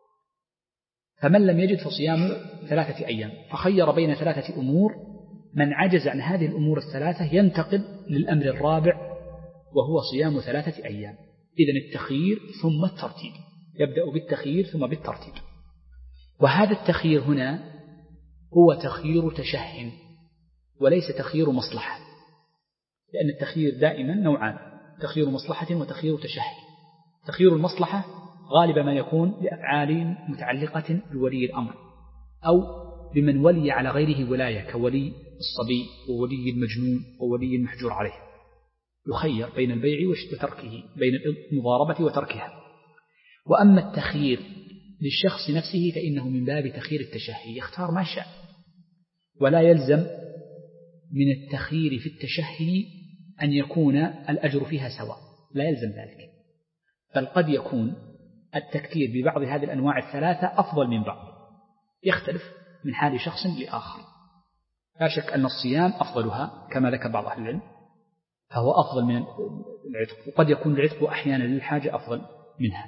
فمن لم يجد فصيام ثلاثة أيام. فخير بين ثلاثة أمور، من عجز عن هذه الأمور الثلاثة ينتقل للأمر الرابع وهو صيام ثلاثة أيام. إذن التخيير ثم الترتيب، يبدأ بالتخيير ثم بالترتيب. وهذا التخيير هنا هو تخيير تشه وليس تخيير مصلحة، لأن التخيير دائما نوعان، تخيير مصلحة وتخيير تشه. تخيير المصلحة غالبا ما يكون لأفعال متعلقة بولي الأمر أو بمن ولي على غيره ولاية، كولي الصبي وولي المجنون وولي المحجور عليه، يخير بين البيع وتركه، بين المضاربة وتركها. وأما التخيير للشخص نفسه فإنه من باب تخيير التشهي، يختار ما شاء، ولا يلزم من التخيير في التشهي أن يكون الأجر فيها سواء، لا يلزم ذلك، بل قد يكون التكثير ببعض هذه الأنواع الثلاثة أفضل من بعض، يختلف من حال شخص لآخر. لا شك أن الصيام أفضلها كما ذكر بعض أهل العلم، فهو أفضل من العتق، وقد يكون العتق أحيانا للحاجة أفضل منها.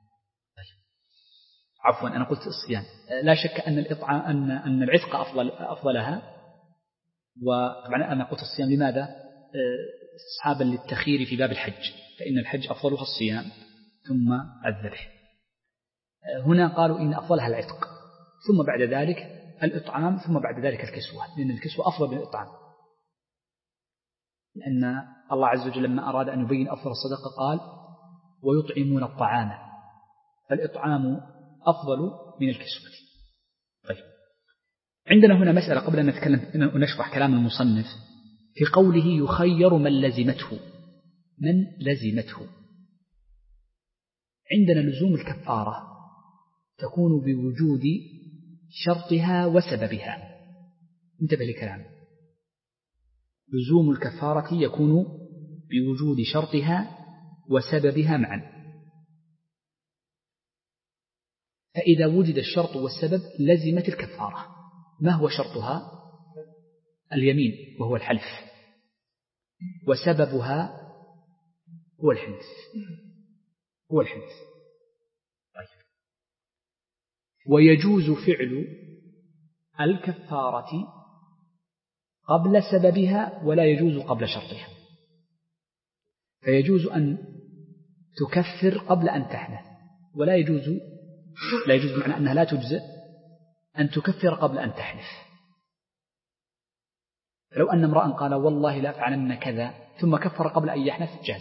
عفوا أنا قلت الصيام، لا شك أن الإطعام أن أن العتق أفضل أفضلها، وطبعا أنا قلت الصيام لماذا؟ أصحابا للتخيير في باب الحج، فإن الحج أفضلها الصيام ثم الذبح. هنا قالوا إن أفضلها العتق، ثم بعد ذلك الإطعام، ثم بعد ذلك الكسوة، لأن الكسوة أفضل من الإطعام، لأن الله عز وجل لما أراد أن يبين أفضل الصدقة قال ويطعمون الطعام، فالإطعام أفضل من الكسوة. طيب، عندنا هنا مسألة قبل أن نتكلم ونشرح كلام المصنف في قوله يخير من لزمته، من لزمته، عندنا لزوم الكفارة تكون بوجود شرطها وسببها. انتبه لكلام، لزوم الكفارة يكون بوجود شرطها وسببها معا، فإذا وجد الشرط والسبب لزمت الكفارة. ما هو شرطها؟ اليمين وهو الحلف، وسببها هو الحنث، هو الحنث. طيب، ويجوز فعل الكفارة قبل سببها ولا يجوز قبل شرطها، فيجوز أن تكفر قبل أن تحنث، ولا يجوز لا يجوز معنى أنها لا تجزئ أن تكفر قبل أن تحنث. لو أن امرأ قال والله لا أفعلن كذا ثم كفر قبل أن يحنث جاز،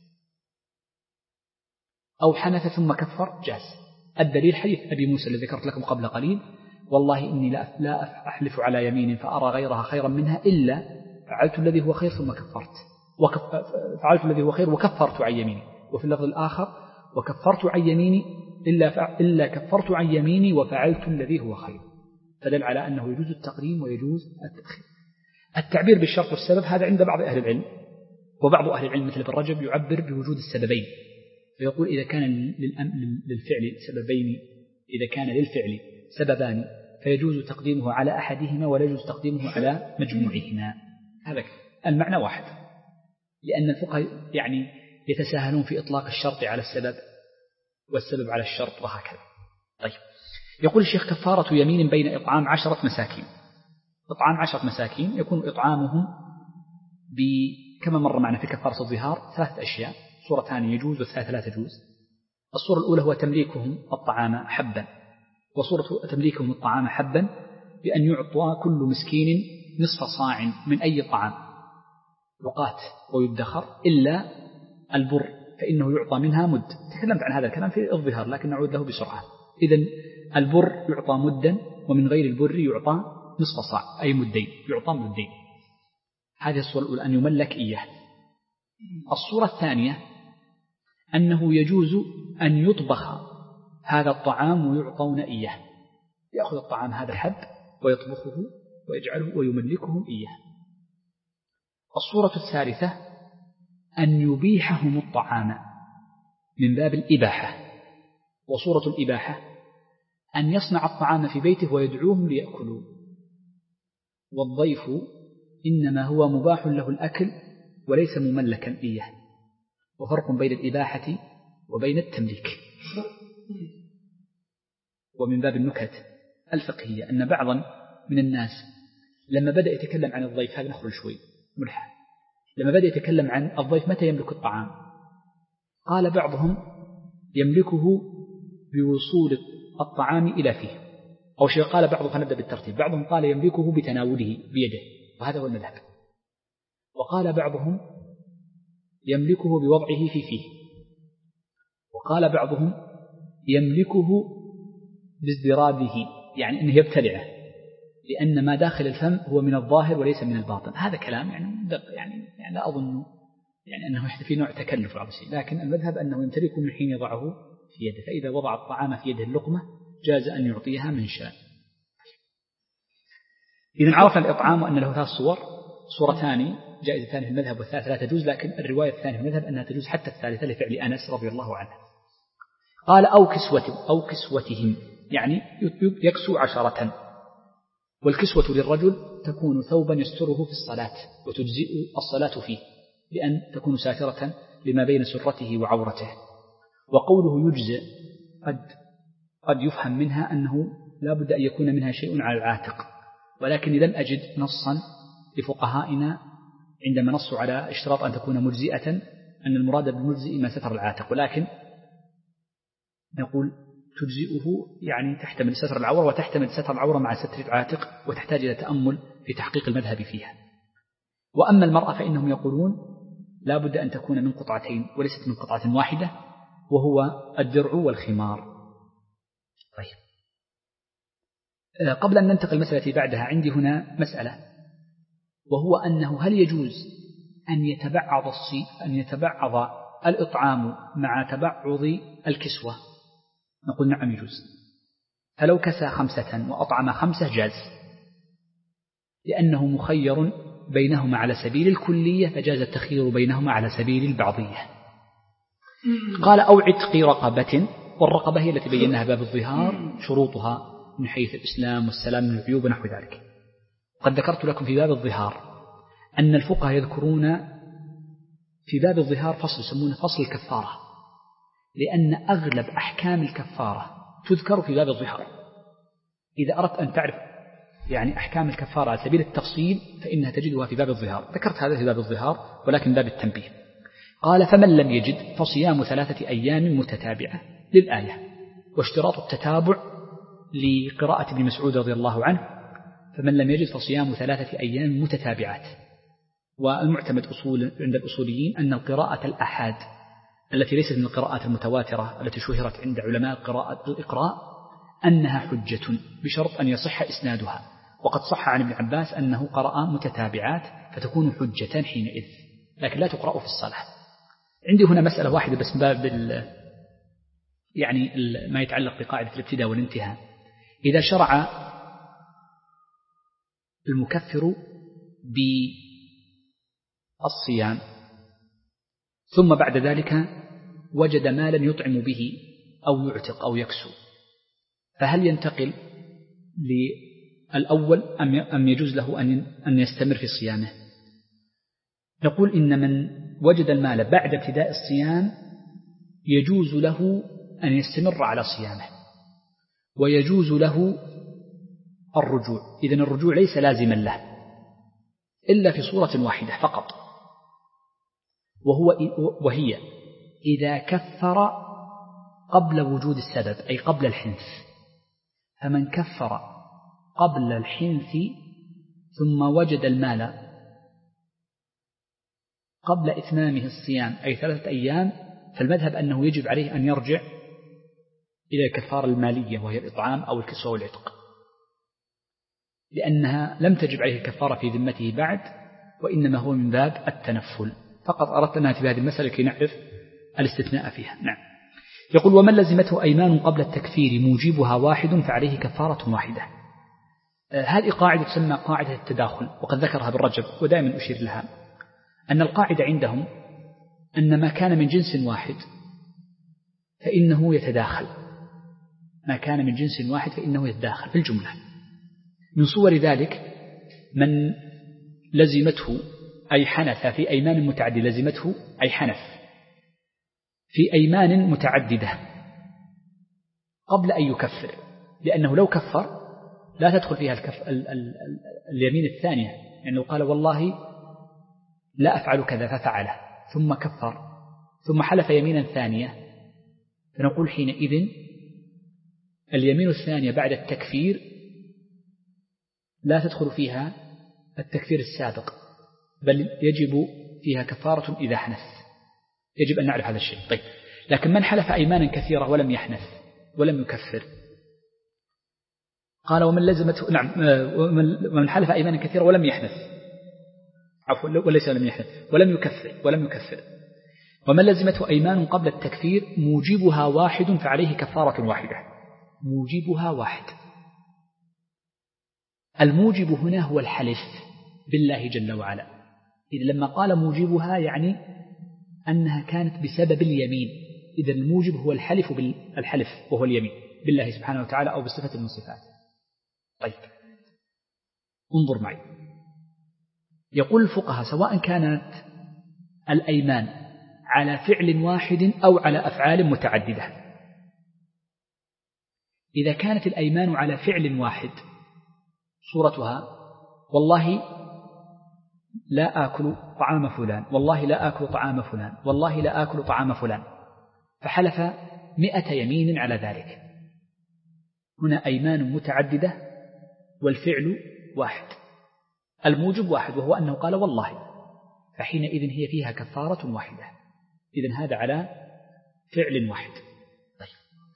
أو حنث ثم كفر جاز. الدليل حديث أبي موسى الذي ذكرت لكم قبل قليل، والله إني لا أحلف على يمين فأرى غيرها خيرا منها إلا فعلت الذي هو خير ثم كفرت، فعلت الذي هو خير وكفرت عن يميني. وفي اللفظ الآخر وكفرت عن يميني إلا, إلا كفرت عن يميني وفعلت الذي هو خير، فدل على أنه يجوز التقديم ويجوز التأخير. التعبير بالشرط والسبب هذا عند بعض أهل العلم، وبعض أهل العلم مثل ابن رجب يعبر بوجود السببين، فيقول إذا كان للفعل سببين، إذا كان للفعل سببان فيجوز تقديمه على أحدهما ولا يجوز تقديمه على مجموعهما. هذا المعنى واحد، لأن الفقهاء يعني يتساهلون في إطلاق الشرط على السبب والسبب على الشرط وهكذا. طيب، يقول الشيخ كفارة يمين بين إطعام عشرة مساكين. إطعام عشرة مساكين يكون إطعامهم كما مر معنا في كفارة الظهار ثلاث أشياء، صورتان يجوز والثالثة لا تجوز. الصورة الأولى هو تمليكهم الطعام حبا، وصورة تمليكهم الطعام حبا بأن يعطى كل مسكين نصف صاع من أي طعام يقات ويدخر إلا البر فإنه يعطى منها مد. تكلمت عن هذا الكلام في الظهار لكن نعود له بسرعة. إذن البر يعطى مدا، ومن غير البر يعطى نصف صاع أي مدين، يعطى مدين. هذه الصورة الأولى أن يملك إياه. الصورة الثانية أنه يجوز أن يطبخ هذا الطعام ويعطون إياه، يأخذ الطعام هذا الحب ويطبخه ويجعله ويملكهم إياه. الصورة الثالثة أن يبيحهم الطعام من باب الإباحة، وصورة الإباحة أن يصنع الطعام في بيته ويدعوهم ليأكلوا، والضيف إنما هو مباح له الأكل وليس مملكا إياه، وفرق بين الإباحة وبين التمليك. ومن باب النكت الفقهية أن بعضا من الناس لما بدأ يتكلم عن الضيف، هذا نخرج شوي ملحة، لما بدأ يتكلم عن الضيف متى يملك الطعام، قال بعضهم يملكه بوصول الطعام إلى فيه، أو شيء قال بعضهم، فنبدأ بالترتيب، بعضهم قال يملكه بتناوله بيده وهذا هو المذهب، وقال بعضهم يملكه بوضعه في فيه، وقال بعضهم يملكه بازدراده، يعني أنه يبتلعه لأن ما داخل الفم هو من الظاهر وليس من الباطن. هذا كلام يعني دق يعني, يعني لا أظن يعني أنه في نوع تكلف أو شيء، لكن المذهب أنه يمتلكه من حين يضعه في يده، فإذا وضع الطعام في يده اللقمة جاز أن يعطيها من شاء. إذن عرفنا الإطعام وأن له ثلاث صور، صورتان جائزتان في المذهب والثالثة لا تجوز، لكن الرواية الثانية في المذهب أنها تجوز حتى الثالثة لفعل أنس رضي الله عنه. قال أو كسوة أو كسوتهم، يعني يكسو عشرة. والكسوة للرجل تكون ثوبا يستره في الصلاة وتجزئ الصلاة فيه لأن تكون ساترة لما بين سرته وعورته. وقوله يجزئ قد قد يفهم منها أنه لا بد أن يكون منها شيء على العاتق، ولكن لم أجد نصا لفقهائنا عندما نصوا على اشتراط أن تكون مجزئة أن المراد بالمجزئ ما ستر العاتق، ولكن نقول تجزئه يعني تحتمل ستر العورة وتحتمل ستر العورة مع ستر العاتق وتحتاج إلى تأمل في تحقيق المذهب فيها. وأما المرأة فإنهم يقولون لا بد أن تكون من قطعتين وليست من قطعة واحدة، وهو الدرع والخمار. طيب، قبل أن ننتقل المسألة بعدها عندي هنا مسألة، وهو أنه هل يجوز أن يتبعض الصي أن يتبعض الإطعام مع تبعض الكسوة؟ نقول نعم يجوز. فلو كسى خمسة وأطعم خمسة جاز، لأنه مخير بينهما على سبيل الكلية، فجاز التخيير بينهما على سبيل البعضية. قال أو عتق رقبة، والرقبة هي التي بيناها باب الظهار شروطها من حيث الإسلام والسلام من العيوب ونحو ذلك. قد ذكرت لكم في باب الظهار أن الفقهاء يذكرون في باب الظهار فصل يسمونه فصل الكفارة، لأن أغلب أحكام الكفارة تذكر في باب الظهار. إذا أردت أن تعرف يعني أحكام الكفارة على سبيل التفصيل فإنها تجدها في باب الظهار. ذكرت هذا في باب الظهار ولكن باب التنبيه. قال فمن لم يجد فصيام ثلاثة أيام متتابعة للآية، واشتراط التتابع لقراءة ابن مسعود رضي الله عنه، فمن لم يجد فصيام ثلاثة أيام متتابعات. والمعتمد أصول عند الأصوليين أن القراءة الأحاد التي ليست من القراءات المتواترة التي شهرت عند علماء القراءة الإقراء أنها حجة بشرط أن يصح إسنادها، وقد صح عن ابن عباس أنه قرأ متتابعات فتكون حجة حينئذ، لكن لا تقرأ في الصلاة. عندي هنا مسألة واحدة بس باب يعني ما يتعلق بقاعدة الابتداء والانتهاء. إذا شرع المكفر بالصيام ثم بعد ذلك وجد مالا يطعم به أو يعتق أو يكسو، فهل ينتقل للأول أم يجوز له أن يستمر في صيامه؟ نقول إن من وجد المال بعد ابتداء الصيام يجوز له أن يستمر على صيامه، ويجوز له الرجوع. إذن الرجوع ليس لازما له إلا في صورة واحدة فقط، وهو وهي إذا كفر قبل وجود السبب، أي قبل الحنث. فمن كفر قبل الحنث ثم وجد المال قبل إتمامه الصيام أي ثلاثة أيام، فالمذهب أنه يجب عليه أن يرجع إلى الكفارة المالية وهي الإطعام أو الكسوة والعتق، لأنها لم تجب عليه الكفارة في ذمته بعد، وإنما هو من باب التنفل. فقط أردت أن نأتي بهذه المسألة كي نعرف الاستثناء فيها. نعم. يقول ومن لزمته أيمان قبل التكفير موجبها واحد فعليه كفارة واحدة. هذه قاعدة تسمى قاعدة التداخل، وقد ذكرها ابن رجب ودائما أشير لها، أن القاعدة عندهم أن ما كان من جنس واحد فإنه يتداخل، ما كان من جنس واحد فإنه يتداخل في الجملة. من صور ذلك من لزمته أي حنث في أيمان متعددة، لزمته أي حنث في أيمان متعددة قبل أن يكفر، لأنه لو كفر لا تدخل فيها الكف... ال... ال... ال... اليمين الثانية، يعني لو قال والله لا أفعل كذا ففعله ثم كفر ثم حلف يمينا ثانية، فنقول حينئذ اليمين الثانية بعد التكفير لا تدخل فيها التكفير السابق، بل يجب فيها كفارة إذا حنث. يجب أن نعرف هذا الشيء. طيب، لكن من حلف أيمانا كثيرة ولم يحنث ولم يكفر، قال ومن لزمته نعم ومن حلف أيمانا كثيرة ولم يحنث عفوا وليس ولم يحنث ولم يكفر ولم يكفر ومن لزمته أيمان قبل التكفير موجبها واحد فعليه كفارة واحدة. موجبها واحد. الموجب هنا هو الحلف بالله جل وعلا. إذا لما قال موجبها يعني أنها كانت بسبب اليمين، إذا الموجب هو الحلف بالحلف وهو اليمين بالله سبحانه وتعالى أو بصفة من صفاته. طيب، انظر معي. يقول الفقهاء سواء كانت الأيمان على فعل واحد أو على أفعال متعددة. إذا كانت الأيمان على فعل واحد صورتها والله لا آكل طعام فلان، والله لا آكل طعام فلان، والله لا آكل طعام فلان، فحلف مئة يمين على ذلك، هنا أيمان متعددة والفعل واحد، الموجب واحد وهو أنه قال والله، فحينئذ هي فيها كفارة واحدة. إذن هذا على فعل واحد. طيب.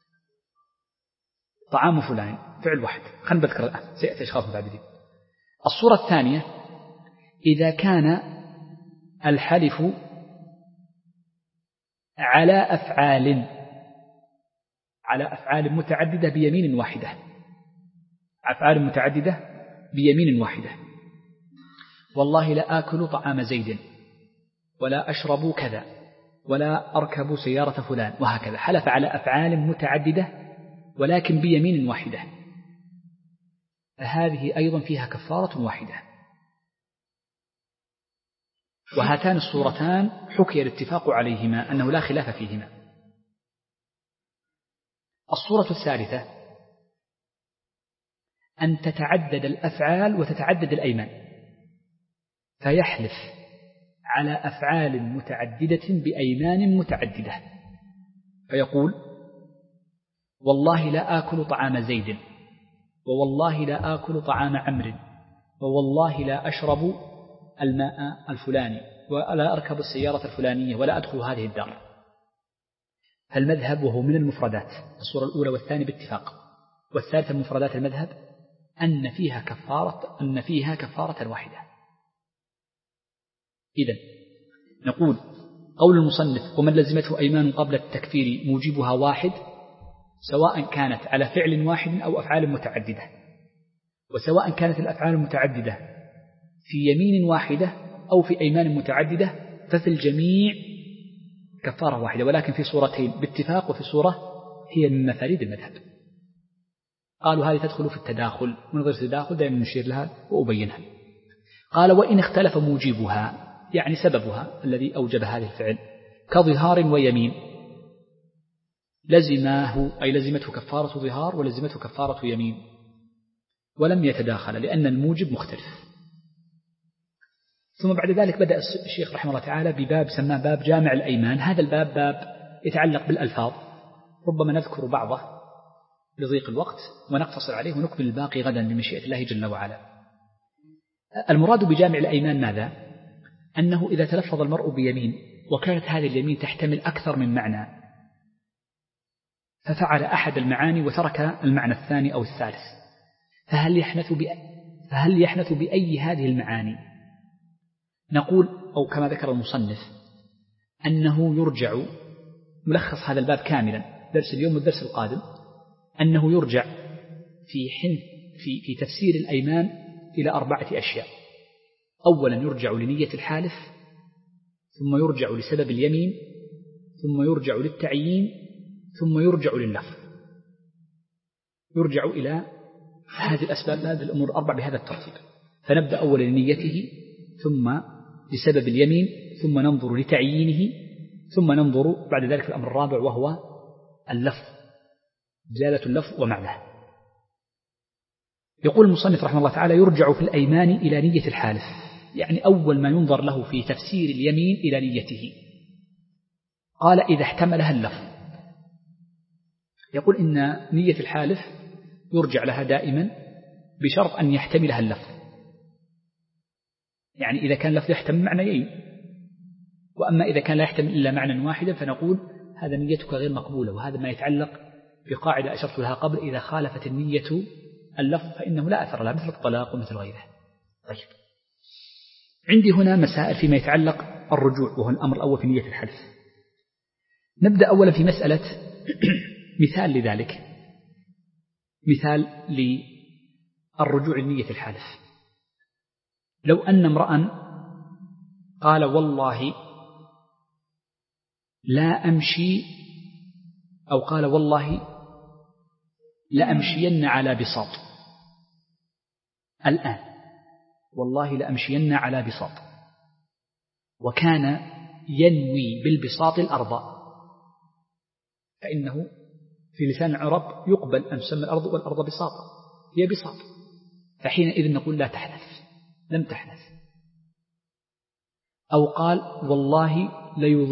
طعام فلان فعل واحد، خلنا نذكر الآن سيأتي أشخاص متعددين. الصورة الثانية إذا كان الحلف على أفعال على أفعال متعددة بيمين واحدة، أفعال متعددة بيمين واحدة، والله لا آكل طعام زيد ولا أشرب كذا ولا أركب سيارة فلان، وهكذا حلف على أفعال متعددة ولكن بيمين واحدة، فهذه أيضا فيها كفارة واحدة. وهاتان الصورتان حكي الاتفاق عليهما أنه لا خلاف فيهما. الصورة الثالثة أن تتعدد الأفعال وتتعدد الأيمان، فيحلف على أفعال متعددة بأيمان متعددة، فيقول والله لا آكل طعام زيد ووالله لا آكل طعام عمرو ووالله لا أشرب الماء الفلاني ولا أركب السيارة الفلانية ولا أدخل هذه الدار. فالمذهب وهو من المفردات، الصورة الأولى والثانية باتفاق، والثالثة من مفردات المذهب أن فيها كفارة أن فيها كفارة واحدة. إذن نقول قول المصنف ومن لزمته أيمان قبل التكفير موجبها واحد، سواء كانت على فعل واحد أو أفعال متعددة، وسواء كانت الأفعال المتعددة في يمين واحدة أو في أيمان متعددة، ففي الجميع كفارة واحدة، ولكن في صورتين باتفاق وفي صورة هي من مفاريد المذهب. قالوا هذه تدخل في التداخل، من غير التداخل دائما نشير لها وأبينها. قال وإن اختلف موجبها، يعني سببها الذي أوجب هذه الفعل، كظهار ويمين، لزماه أي لزمته كفارة ظهار ولزمته كفارة يمين، ولم يتداخل لأن الموجب مختلف. ثم بعد ذلك بدأ الشيخ رحمه الله تعالى بباب سماه باب جامع الأيمان. هذا الباب باب يتعلق بالألفاظ، ربما نذكر بعضه لضيق الوقت ونقتصر عليه ونكمل الباقي غدا بمشيئة الله جل وعلا. المراد بجامع الأيمان ماذا؟ أنه إذا تلفظ المرء بيمين وكانت هذه اليمين تحتمل أكثر من معنى، ففعل أحد المعاني وترك المعنى الثاني أو الثالث، فهل يحنث فهل يحنث بأي هذه المعاني؟ نقول أو كما ذكر المصنف أنه يرجع، ملخص هذا الباب كاملا درس اليوم والدرس القادم، أنه يرجع في حنث في في تفسير الأيمان إلى أربعة أشياء. أولا يرجع لنية الحالف، ثم يرجع لسبب اليمين، ثم يرجع للتعيين، ثم يرجع لللفظ. يرجع إلى هذه الأسباب، هذه الأمور الأربع بهذا الترتيب. فنبدأ أولا لنيته، ثم لسبب اليمين، ثم ننظر لتعيينه، ثم ننظر بعد ذلك الأمر الرابع وهو اللفظ، دلالة اللفظ ومعناه. يقول المصنف رحمه الله تعالى يرجع في الأيمان إلى نية الحالف، يعني أول ما ينظر له في تفسير اليمين إلى نيته. قال إذا احتملها اللفظ، يقول إن نية الحالف يرجع لها دائما بشرط أن يحتملها اللفظ، يعني إذا كان اللفظ يحتمل معنيين، وأما إذا كان لا يحتمل إلا معنى واحدا فنقول هذا نيتك غير مقبولة. وهذا ما يتعلق بقاعدة أشرت لها قبل، إذا خالفت النية اللفظ فإنه لا أثر لها، مثل الطلاق ومثل غيره. طيب، عندي هنا مسائل فيما يتعلق الرجوع، وهو الأمر الأول في نية الحلف. نبدأ أولا في مسألة مثال لذلك، مثال للرجوع لنية الحلف. لو أن امرأ قال والله لا أمشي، أو قال والله لأمشين على بساط الآن، والله لأمشين على بساط، وكان ينوي بالبساط الأرض، فإنه في لسان العرب يقبل أن تسمى الأرض والأرض بساطا، هي بساط، فحينئذ نقول لا تحنث، لم تحنث. أو قال والله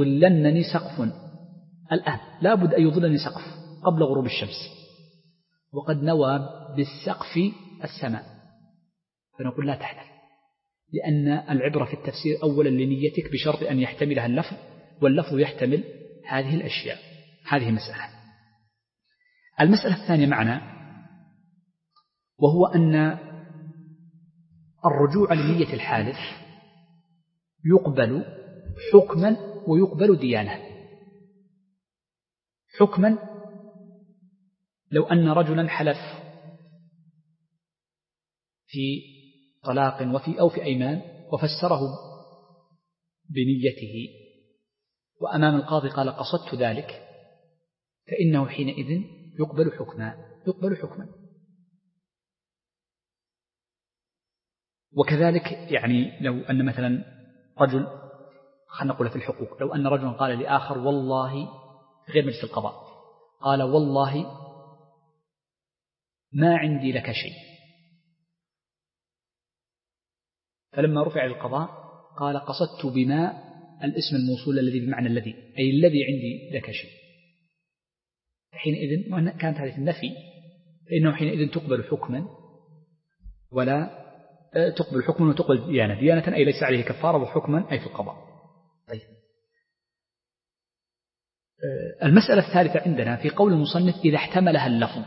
ليظلنني سقف الآن، لا بد أن يظلني سقف قبل غروب الشمس، وقد نوى بالسقف السماء، فنقول لا تحلف، لأن العبرة في التفسير أولا لنيتك بشرط أن يحتملها اللفظ، واللفظ يحتمل هذه الأشياء. هذه مسألة. المسألة الثانية معنا، وهو أن الرجوع لنية الحالف يقبل حكما ويقبل ديانة. حكما لو أن رجلا حلف في طلاق وفي أو في أيمان وفسره بنيته وأمام القاضي قال قصدت ذلك، فإنه حينئذ يقبل حكما يقبل حكما وكذلك يعني لو أن مثلا رجل، خلينا نقول في الحقوق، لو أن رجلا قال لآخر والله، غير مجلس القضاء، قال والله ما عندي لك شيء، فلما رفع القضاء قال قصدت بما الاسم الموصول الذي بمعنى الذي، أي الذي عندي لك شيء، حينئذ كانت هذه النفي، فإنه حينئذ تقبل حكما ولا تقبل حكما وتقبل ديانة. ديانة أي ليس عليه كفارة، وحكما أي في القضاء. طيب. المسألة الثالثة عندنا في قول المصنف إذا احتملها اللفظ،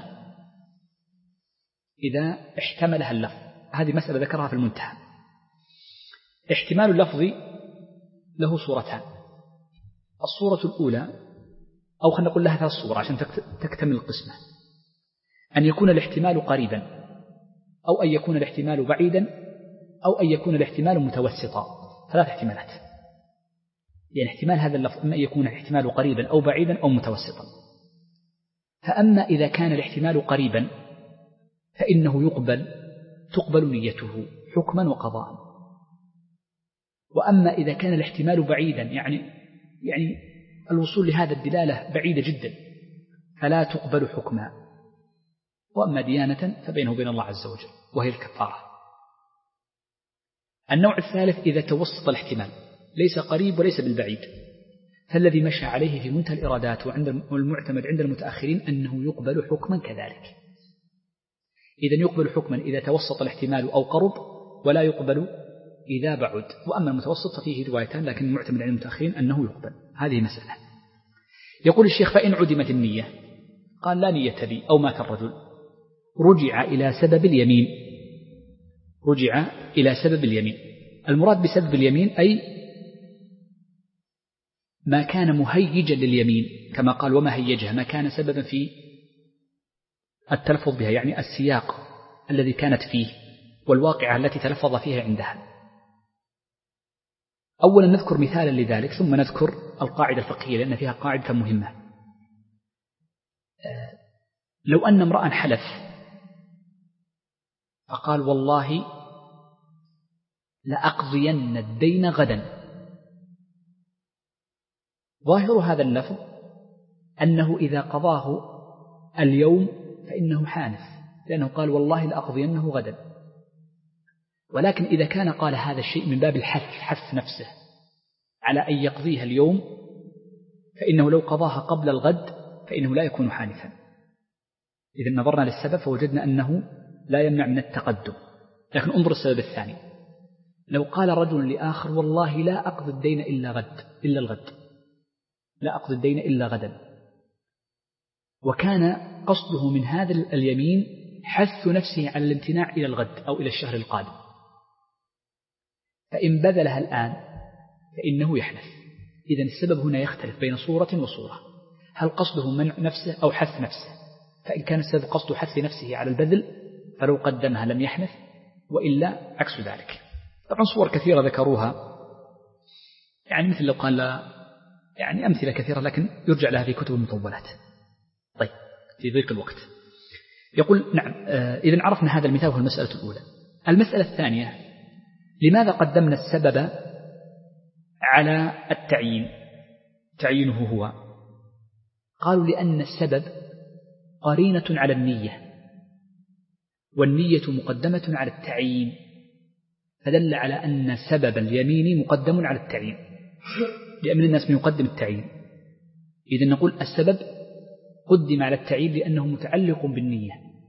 إذا احتملها اللفظ، هذه مسألة ذكرها في المنتهى. احتمال اللفظ له صورتان. الصورة الأولى، أو خلينا نقول لها ثلاث صور عشان تكتمل القسمة، أن يكون الاحتمال قريبا، أو أن يكون الاحتمال بعيدا، أو أن يكون الاحتمال متوسطا. ثلاث احتمالات، يعني احتمال هذا اللفظ إما أن يكون الاحتمال قريبا أو بعيدا أو متوسطا. فأما إذا كان الاحتمال قريبا فإنه يقبل تقبل نيته حكما وقضاء. وأما إذا كان الاحتمال بعيدا، يعني يعني الوصول لهذا الدلالة بعيدة جدا، فلا تقبل حكما. وأما ديانة فبينه وبين الله عز وجل، وهي الكفارة. النوع الثالث إذا توسط الاحتمال، ليس قريب وليس بالبعيد، فالذي مشى عليه في منتهى الإرادات وعند المعتمد عند المتأخرين أنه يقبل حكما كذلك. إذن يقبل حكما إذا توسط الاحتمال أو قرب، ولا يقبل إذا بعد. وأما المتوسط فيه روايتان، لكن المعتمد عند المتأخرين أنه يقبل. هذه مسألة. يقول الشيخ فإن عدمت النية، قال لا نية لي أو مات الرجل، رجع إلى سبب اليمين. رجع إلى سبب اليمين. المراد بسبب اليمين أي ما كان مهيجا لليمين، كما قال وما هيجها، ما كان سببا في التلفظ بها، يعني السياق الذي كانت فيه والواقعة التي تلفظ فيها عندها. أولا نذكر مثالا لذلك، ثم نذكر القاعدة الفقهية لأن فيها قاعدة مهمة. لو أن امرأ حلف فقال والله لأقضين الدين غدا، ظاهر هذا اللفظ أنه إذا قضاه اليوم فإنه حانث، لأنه قال والله لأقضينه غدا. ولكن إذا كان قال هذا الشيء من باب الحث، حث نفسه على أن يقضيها اليوم، فإنه لو قضاها قبل الغد فإنه لا يكون حانثا. إذا نظرنا للسبب فوجدنا أنه لا يمنع من التقدم. لكن انظر السبب الثاني، لو قال رجل لآخر والله لا أقضي الدين إلا غد إلا الغد لا أقضي الدين إلا غدا، وكان قصده من هذا اليمين حث نفسه على الامتناع إلى الغد أو إلى الشهر القادم، فإن بذلها الآن فإنه يحنث. إذن السبب هنا يختلف بين صورة وصورة، هل قصده منع نفسه أو حث نفسه؟ فإن كان السبب قصده حث نفسه على البذل فلو قدمها لم يحنث، وإلا عكس ذلك. طبعا صور كثيرة ذكروها، يعني مثل لو قال يعني أمثلة كثيرة، لكن يرجع لها في كتب المطولات. طيب في ضيق الوقت يقول نعم. إذن عرفنا هذا المثال وهو المسألة الأولى. المسألة الثانية، لماذا قدمنا السبب على التعيين؟ تعيينه هو، قالوا لأن السبب قرينة على النية، والنية مقدمة على التعيين، فدل على أن سبب اليمين مقدم على التعيين، لأن من الناس من يقدم التعيين. إذن نقول السبب قدم على التعيين لأنه متعلق بالنية،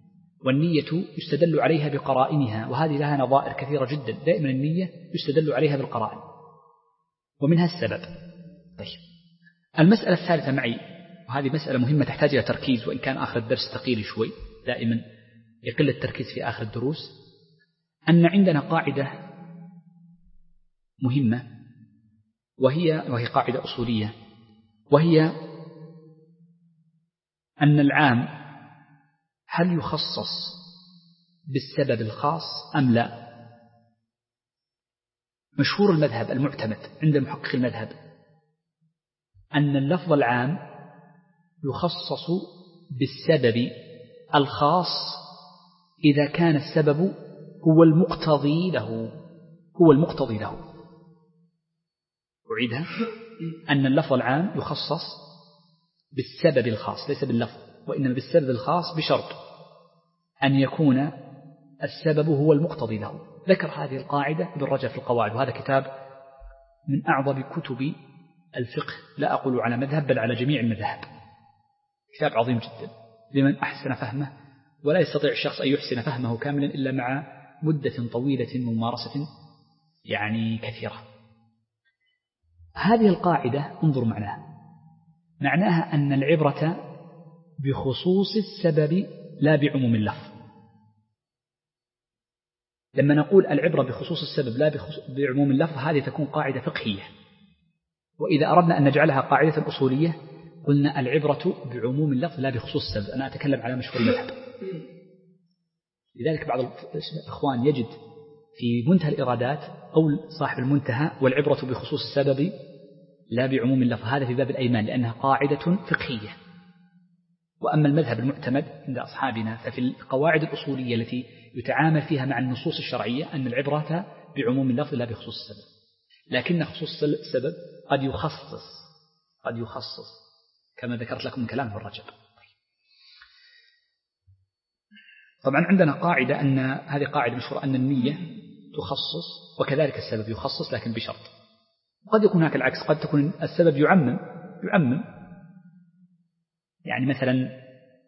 والنية يستدل عليها بقرائنها، وهذه لها نظائر كثيرة جدا. دائما النية يستدل عليها بالقرائن ومنها السبب. طيب، المسألة الثالثة معي، وهذه مسألة مهمة تحتاج إلى تركيز، وإن كان آخر الدرس ثقيل شوي، دائما يقل التركيز في آخر الدروس، أن عندنا قاعدة مهمة، وهي وهي قاعدة أصولية، وهي أن العام هل يخصص بالسبب الخاص أم لا؟ مشهور المذهب المعتمد عند محقق المذهب أن اللفظ العام يخصص بالسبب الخاص إذا كان السبب هو المقتضي له هو المقتضي له أعيدها، أن اللفظ العام يخصص بالسبب الخاص ليس باللفظ، وإنما بالسبب الخاص بشرط أن يكون السبب هو المقتضي له. ذكر هذه القاعدة ابن رجب في القواعد، وهذا كتاب من أعظم كتب الفقه، لا أقول على مذهب بل على جميع المذاهب، كتاب عظيم جدا لمن أحسن فهمه، ولا يستطيع الشخص أن يحسن فهمه كاملا إلا مع مدة طويلة من ممارسة يعني كثيرة. هذه القاعدة انظر معناها، معناها أن العبرة بخصوص السبب لا بعموم اللفظ. لما نقول العبرة بخصوص السبب لا بعموم اللفظ، هذه تكون قاعدة فقهية، وإذا أردنا أن نجعلها قاعدة أصولية قلنا العبرة بعموم اللفظ لا بخصوص السبب. أنا أتكلم على مشهور المذهب. لذلك بعض الإخوان يجد في منتهى الإرادات قول صاحب المنتهى والعبرة بخصوص السبب لا بعموم اللفظ، هذا في باب الأيمان لأنها قاعدة فقهية. وأما المذهب المعتمد عند أصحابنا ففي القواعد الأصولية التي يتعامل فيها مع النصوص الشرعية أن العبرة بعموم اللفظ لا بخصوص السبب، لكن خصوص السبب قد يخصص قد يخصص كما ذكرت لكم من كلام ابن رجب. طبعا عندنا قاعدة أن هذه قاعدة مشهورة أن النية تخصص وكذلك السبب يخصص لكن بشرط. قد يكون هناك العكس، قد تكون السبب يعمم يعمم يعني مثلا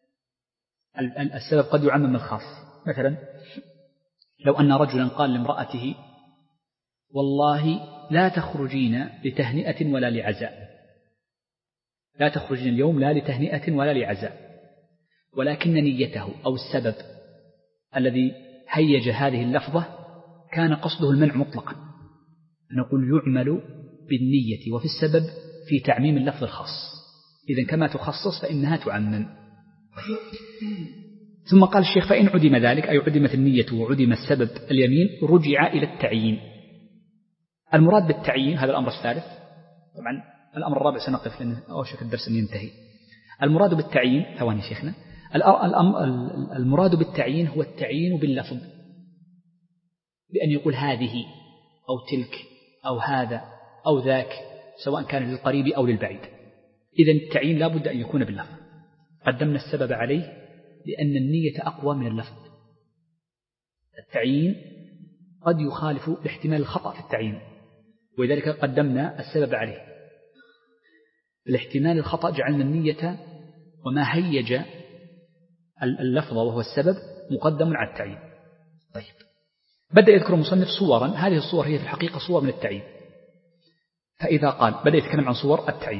السبب قد يعمم الخاص. مثلا لو أن رجلا قال لامرأته والله لا تخرجين لتهنئة ولا لعزاء، لا تخرجين اليوم لا لتهنئة ولا لعزاء، ولكن نيته أو السبب الذي هيج هذه اللفظة كان قصده المنع مطلقا، نقول يعمل بالنية وفي السبب في تعميم اللفظ الخاص. إذن كما تخصص فإنها تعمم. ثم قال الشيخ فإن عدم ذلك أي عدمت النية وعدم السبب اليمين رجع إلى التعيين. المراد بالتعيين هذا الأمر الثالث، طبعا الأمر الرابع سنقف لأن أوشك الدرس أن ينتهي. المراد بالتعيين ثواني شيخنا، المراد بالتعيين هو التعيين باللفظ، بأن يقول هذه أو تلك أو هذا أو ذاك سواء كان للقريب أو للبعيد. إذن التعيين لا بد أن يكون باللفظ. قدمنا السبب عليه لأن النية أقوى من اللفظ. التعيين قد يخالف احتمال الخطأ في التعيين، ولذلك قدمنا السبب عليه. الاحتمال الخطأ جعلنا النية وما هيج اللفظ وهو السبب مقدم على التعيين. طيب، بدأ يذكر المصنف صورا، هذه الصور هي في الحقيقة صور من التعيين. فإذا قال بدأ يتكلم عن صور التعيين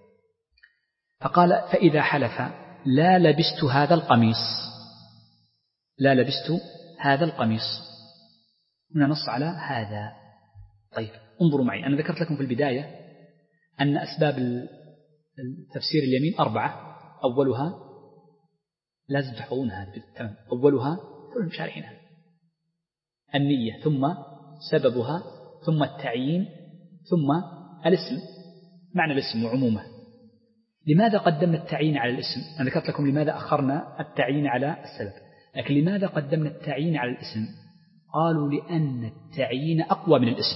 فقال فإذا حلف لا لبست هذا القميص، لا لبست هذا القميص، هنا نص على هذا. طيب انظروا معي، أنا ذكرت لكم في البداية أن أسباب تفسير اليمين أربعة، أولها لازم تحفظونها تمام، أولها كل مشارحينها النية، ثم سببها، ثم التعيين، ثم الاسم، معنى الاسم وعمومه. لماذا قدمنا التعيين على الاسم؟ أنا ذكرت لكم لماذا أخرنا التعيين على السبب، لكن لماذا قدمنا التعيين على الاسم؟ قالوا لأن التعيين أقوى من الاسم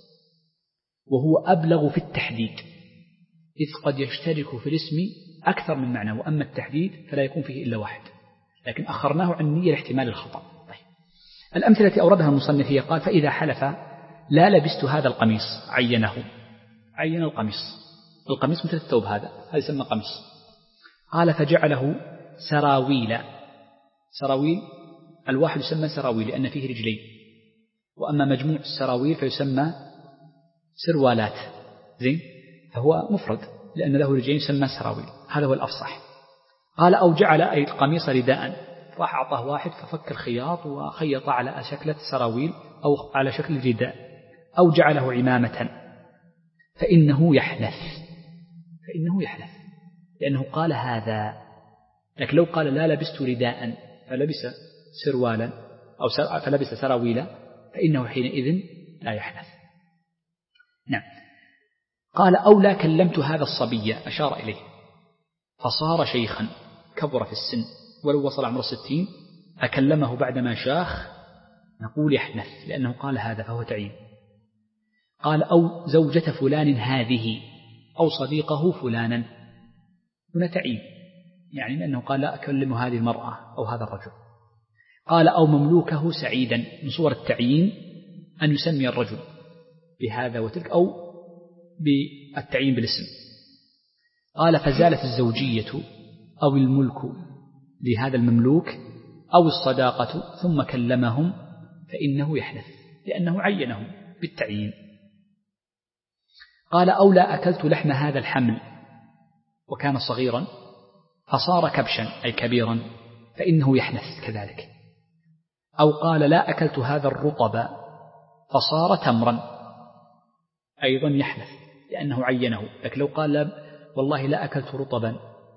وهو أبلغ في التحديد، إذ قد يشترك في الاسم أكثر من معنى، وأما التحديد فلا يكون فيه إلا واحد، لكن أخرناه عن النية لاحتمال الخطأ. طيب، الأمثلة التي أوردها المصنف هي قال فإذا حلف لا لبست هذا القميص، عينه، عين القميص، القميص مثل الثوب هذا، هذا يسمى قميص. قال فجعله سراويل، سراويل الواحد يسمى سراويل لأن فيه رجلين، وأما مجموع السراويل فيسمى سروالات، زين، فهو مفرد لأن له رجلين يسمى سراويل، هذا هو الأفصح. قال أو جعل أي القميص رداء، راح أعطاه واحد ففك الخياط وخيط على شكل سراويل أو على شكل رداء، أو جعله عمامة فإنه يحنث، فإنه يحنث لأنه قال هذا. لكن لو قال لا لبست رداء فلبس سروالا أو فلبس سراويلا فإنه حينئذ لا يحنث. نعم. قال أو لا كلمت هذا الصبي، أشار إليه، فصار شيخا كبر في السن ولو وصل عمر الستين، أكلمه بعدما شاخ، نقول يحنث لأنه قال هذا فهو تعيين. قال أو زوجة فلان هذه أو صديقه فلانا، هنا تعيين يعني لأنه قال لا أكلم هذه المرأة أو هذا الرجل. قال أو مملوكه سعيدا، من صور التعيين أن يسمي الرجل بهذا وتلك أو بالتعيين بالاسم. قال فزالت الزوجية أو الملك لهذا المملوك أو الصداقة ثم كلمهم فإنه يحنث لأنه عينهم بالتعيين. قال أو لا أكلت لحم هذا الحمل وكان صغيرا فصار كبشا أي كبيرا فإنه يحنث كذلك. أو قال لا أكلت هذا الرطب فصار تمرا أيضا يحنث لأنه عينه. لكن لو قال والله لا أكلت رطبا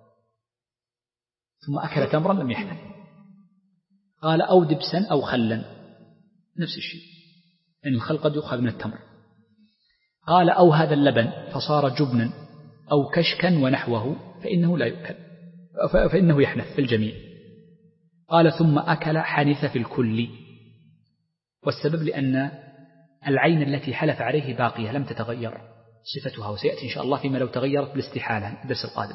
ثم أكل تمرا لم يحنث. قال أو دبسا أو خلا، نفس الشيء لأن الخل قد يؤخذ من التمر. قال أو هذا اللبن فصار جبنا أو كشكا ونحوه فإنه لا يؤكل فإنه يحنث في الجميع. قال ثم أكل حنث في الكل، والسبب لأن العين التي حلف عليه باقية لم تتغير صفتها، وسيأتي إن شاء الله فيما لو تغيرت بالاستحالة الدرس القادم.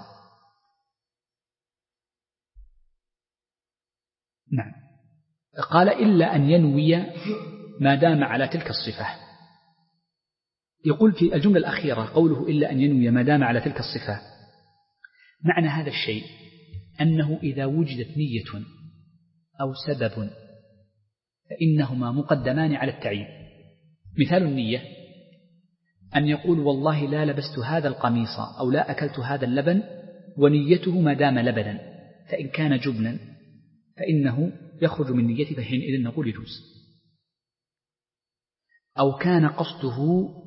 نعم. قال إلا أن ينوي ما دام على تلك الصفة. يقول في الجملة الأخيرة قوله إلا أن ينوي ما دام على تلك الصفة، معنى هذا الشيء أنه إذا وجدت نية أو سبب فإنهما مقدمان على التعيين. مثال النية أن يقول والله لا لبست هذا القميص أو لا أكلت هذا اللبن، ونيته ما دام لبنا، فإن كان جبنا فإنه يخرج من نيته فحينئذ نقول يجوز. أو كان قصده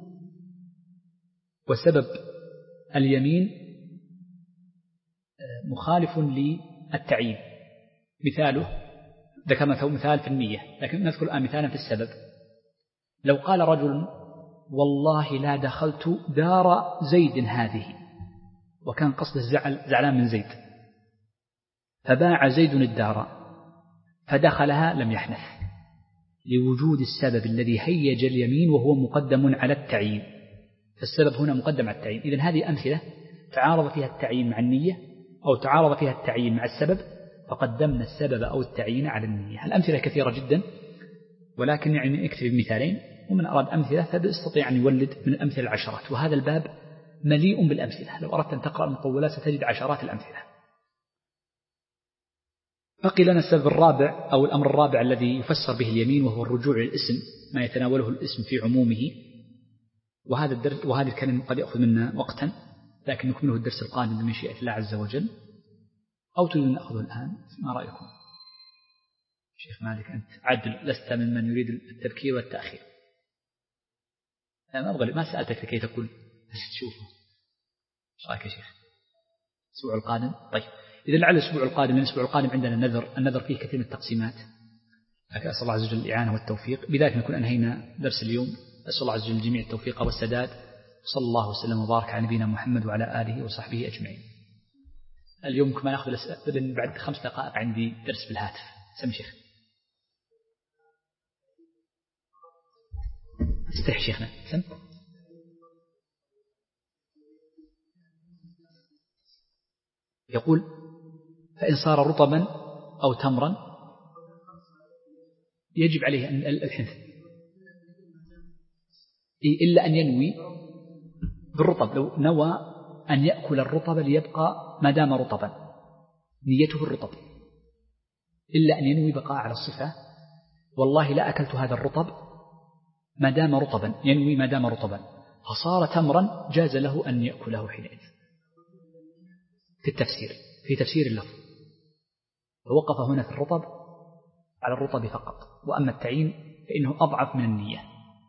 وسبب اليمين مخالف للتعيين، مثاله ذكرنا مثال في النية لكن نذكر الآن مثالا في السبب. لو قال رجل والله لا دخلت دار زيد هذه، وكان قصد الزعل زعلان من زيد، فباع زيد الدار فدخلها لم يحنث لوجود السبب الذي هيج اليمين وهو مقدم على التعيين، فالسبب هنا مقدم على التعيين. إذن هذه أمثلة تعارض فيها التعيين مع النية أو تعارض فيها التعيين مع السبب فقدمنا السبب أو التعيين على النية. الأمثلة كثيرة جدا ولكن يعني اكتفي بمثالين، ومن أراد أمثلة فبيستطيع أن يولد من الأمثلة العشرات، وهذا الباب مليء بالأمثلة، لو أردت أن تقرأ المطولات ستجد عشرات الأمثلة. بقي لنا السبب الرابع أو الأمر الرابع الذي يفسر به اليمين، وهو الرجوع للاسم، ما يتناوله الاسم في عمومه. وهذا الدرس وهذه الكلمة قد يأخذ منا وقتا، لكن نكمله الدرس القادم بمشيئة الله عز وجل، أو تريد أن نأخذه الآن؟ ما رأيكم؟ شيخ مالك أنت عدل، لست ممن يريد التبكير والتأخير. لا ما أبغى، ما سألتك لكي تقول بس تشوفه. إيش رأيك يا شيخ؟ الأسبوع القادم؟ طيب إذا لعل الأسبوع القادم، لأن الأسبوع القادم عندنا نذر، النذر فيه كثير من التقسيمات، لكن أسأل الله عز وجل الإعانة والتوفيق. بذلك نكون أنهينا درس اليوم. أسأل الله عز وجل الجميع التوفيق والسداد. صلى الله وسلم وبارك على نبينا محمد وعلى آله وصحبه أجمعين. اليوم كما نأخذ الأسئلة بعد خمس دقائق عندي درس بالهاتف. سم شيخ. استح شيخنا سم. يقول فإن صار رطبا أو تمرا يجب عليه الحنث إلا أن ينوي بالرطب. لو نوى أن يأكل الرطب ليبقى ما دام رطبا، نيته الرطب، إلا أن ينوي بقاء على الصفة. والله لا أكلت هذا الرطب ما دام رطبا، ينوي ما دام رطبا، فصار تمرا جاز له أن يأكله حينئذ. في التفسير، في تفسير اللفظ، فوقف هنا في الرطب على الرطب فقط، وأما التعيين فإنه أضعف من النية.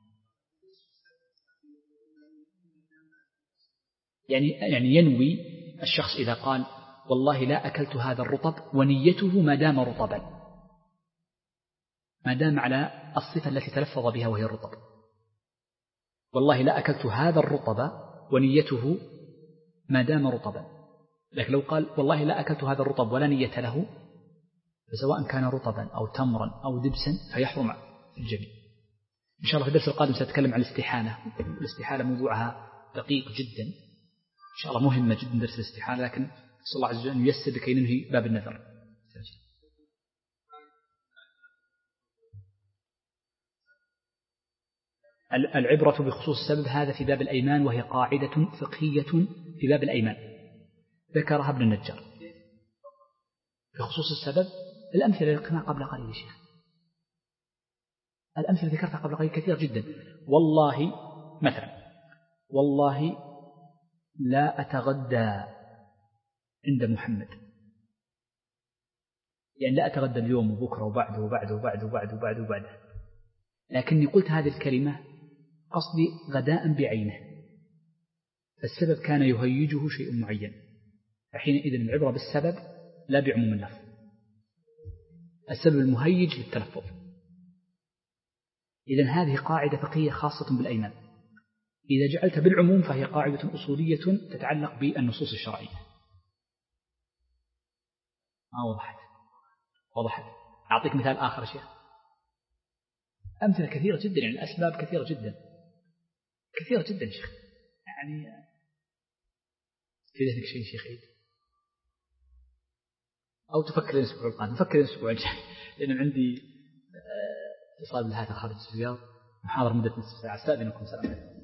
يعني يعني ينوي الشخص إذا قال والله لا أكلت هذا الرطب ونيته ما دام رطبا، ما دام على الصفة التي تلفظ بها وهي الرطب. والله لا أكلت هذا الرطب ونيته ما دام رطبا. لكن لو قال والله لا أكلت هذا الرطب ولا نية له، فسواء كان رطبا أو تمرا أو دبسا فيحرم في الجميع. إن شاء الله في الدرس القادم سأتكلم عن الاستحالة. الاستحالة موضوعها دقيق جدا إن شاء الله، مهمة جدا درس الاستحالة، لكن صلى الله عز وجل أن ييسر لكي ننهي باب النذر. العبرة بخصوص السبب هذا في باب الأيمان، وهي قاعدة فقهية في باب الأيمان ذكرها ابن النجار. بخصوص السبب الأمثلة ذكرناها قبل قليل يا شيخ، الأمثلة ذكرتها قبل قليل كثير جدا. والله مثلا والله لا أتغدى عند محمد، يعني لا أتغدى اليوم وبكرة وبعده وبعده وبعده وبعده وبعده وبعده، لكني قلت هذه الكلمة قصدي غداء بعينه، السبب كان يهيجه شيء معين، فحينئذ العبرة بالسبب لا بعموم اللفظ. السبب المهيج للتلفظ. إذن هذه قاعدة فقهية خاصة بالأيمان. إذا جعلت بالعموم فهي قاعدة أصولية تتعلق بالنصوص الشرعية. ما وضحت؟ وضحت. أعطيك مثال آخر شيخ. أمثلة كثيرة جدا، يعني الأسباب كثيرة جدا كثيرة جدا شيخ. يعني في ذهنك شيء شيخ عيد؟ أو تفكر الأسبوع القادم؟ تفكر الأسبوع الجاي، لأن عندي اتصال بالهاتف خارج الرياض، محاضرة مدة نصف ساعة. استأذنكم. سلام عليكم.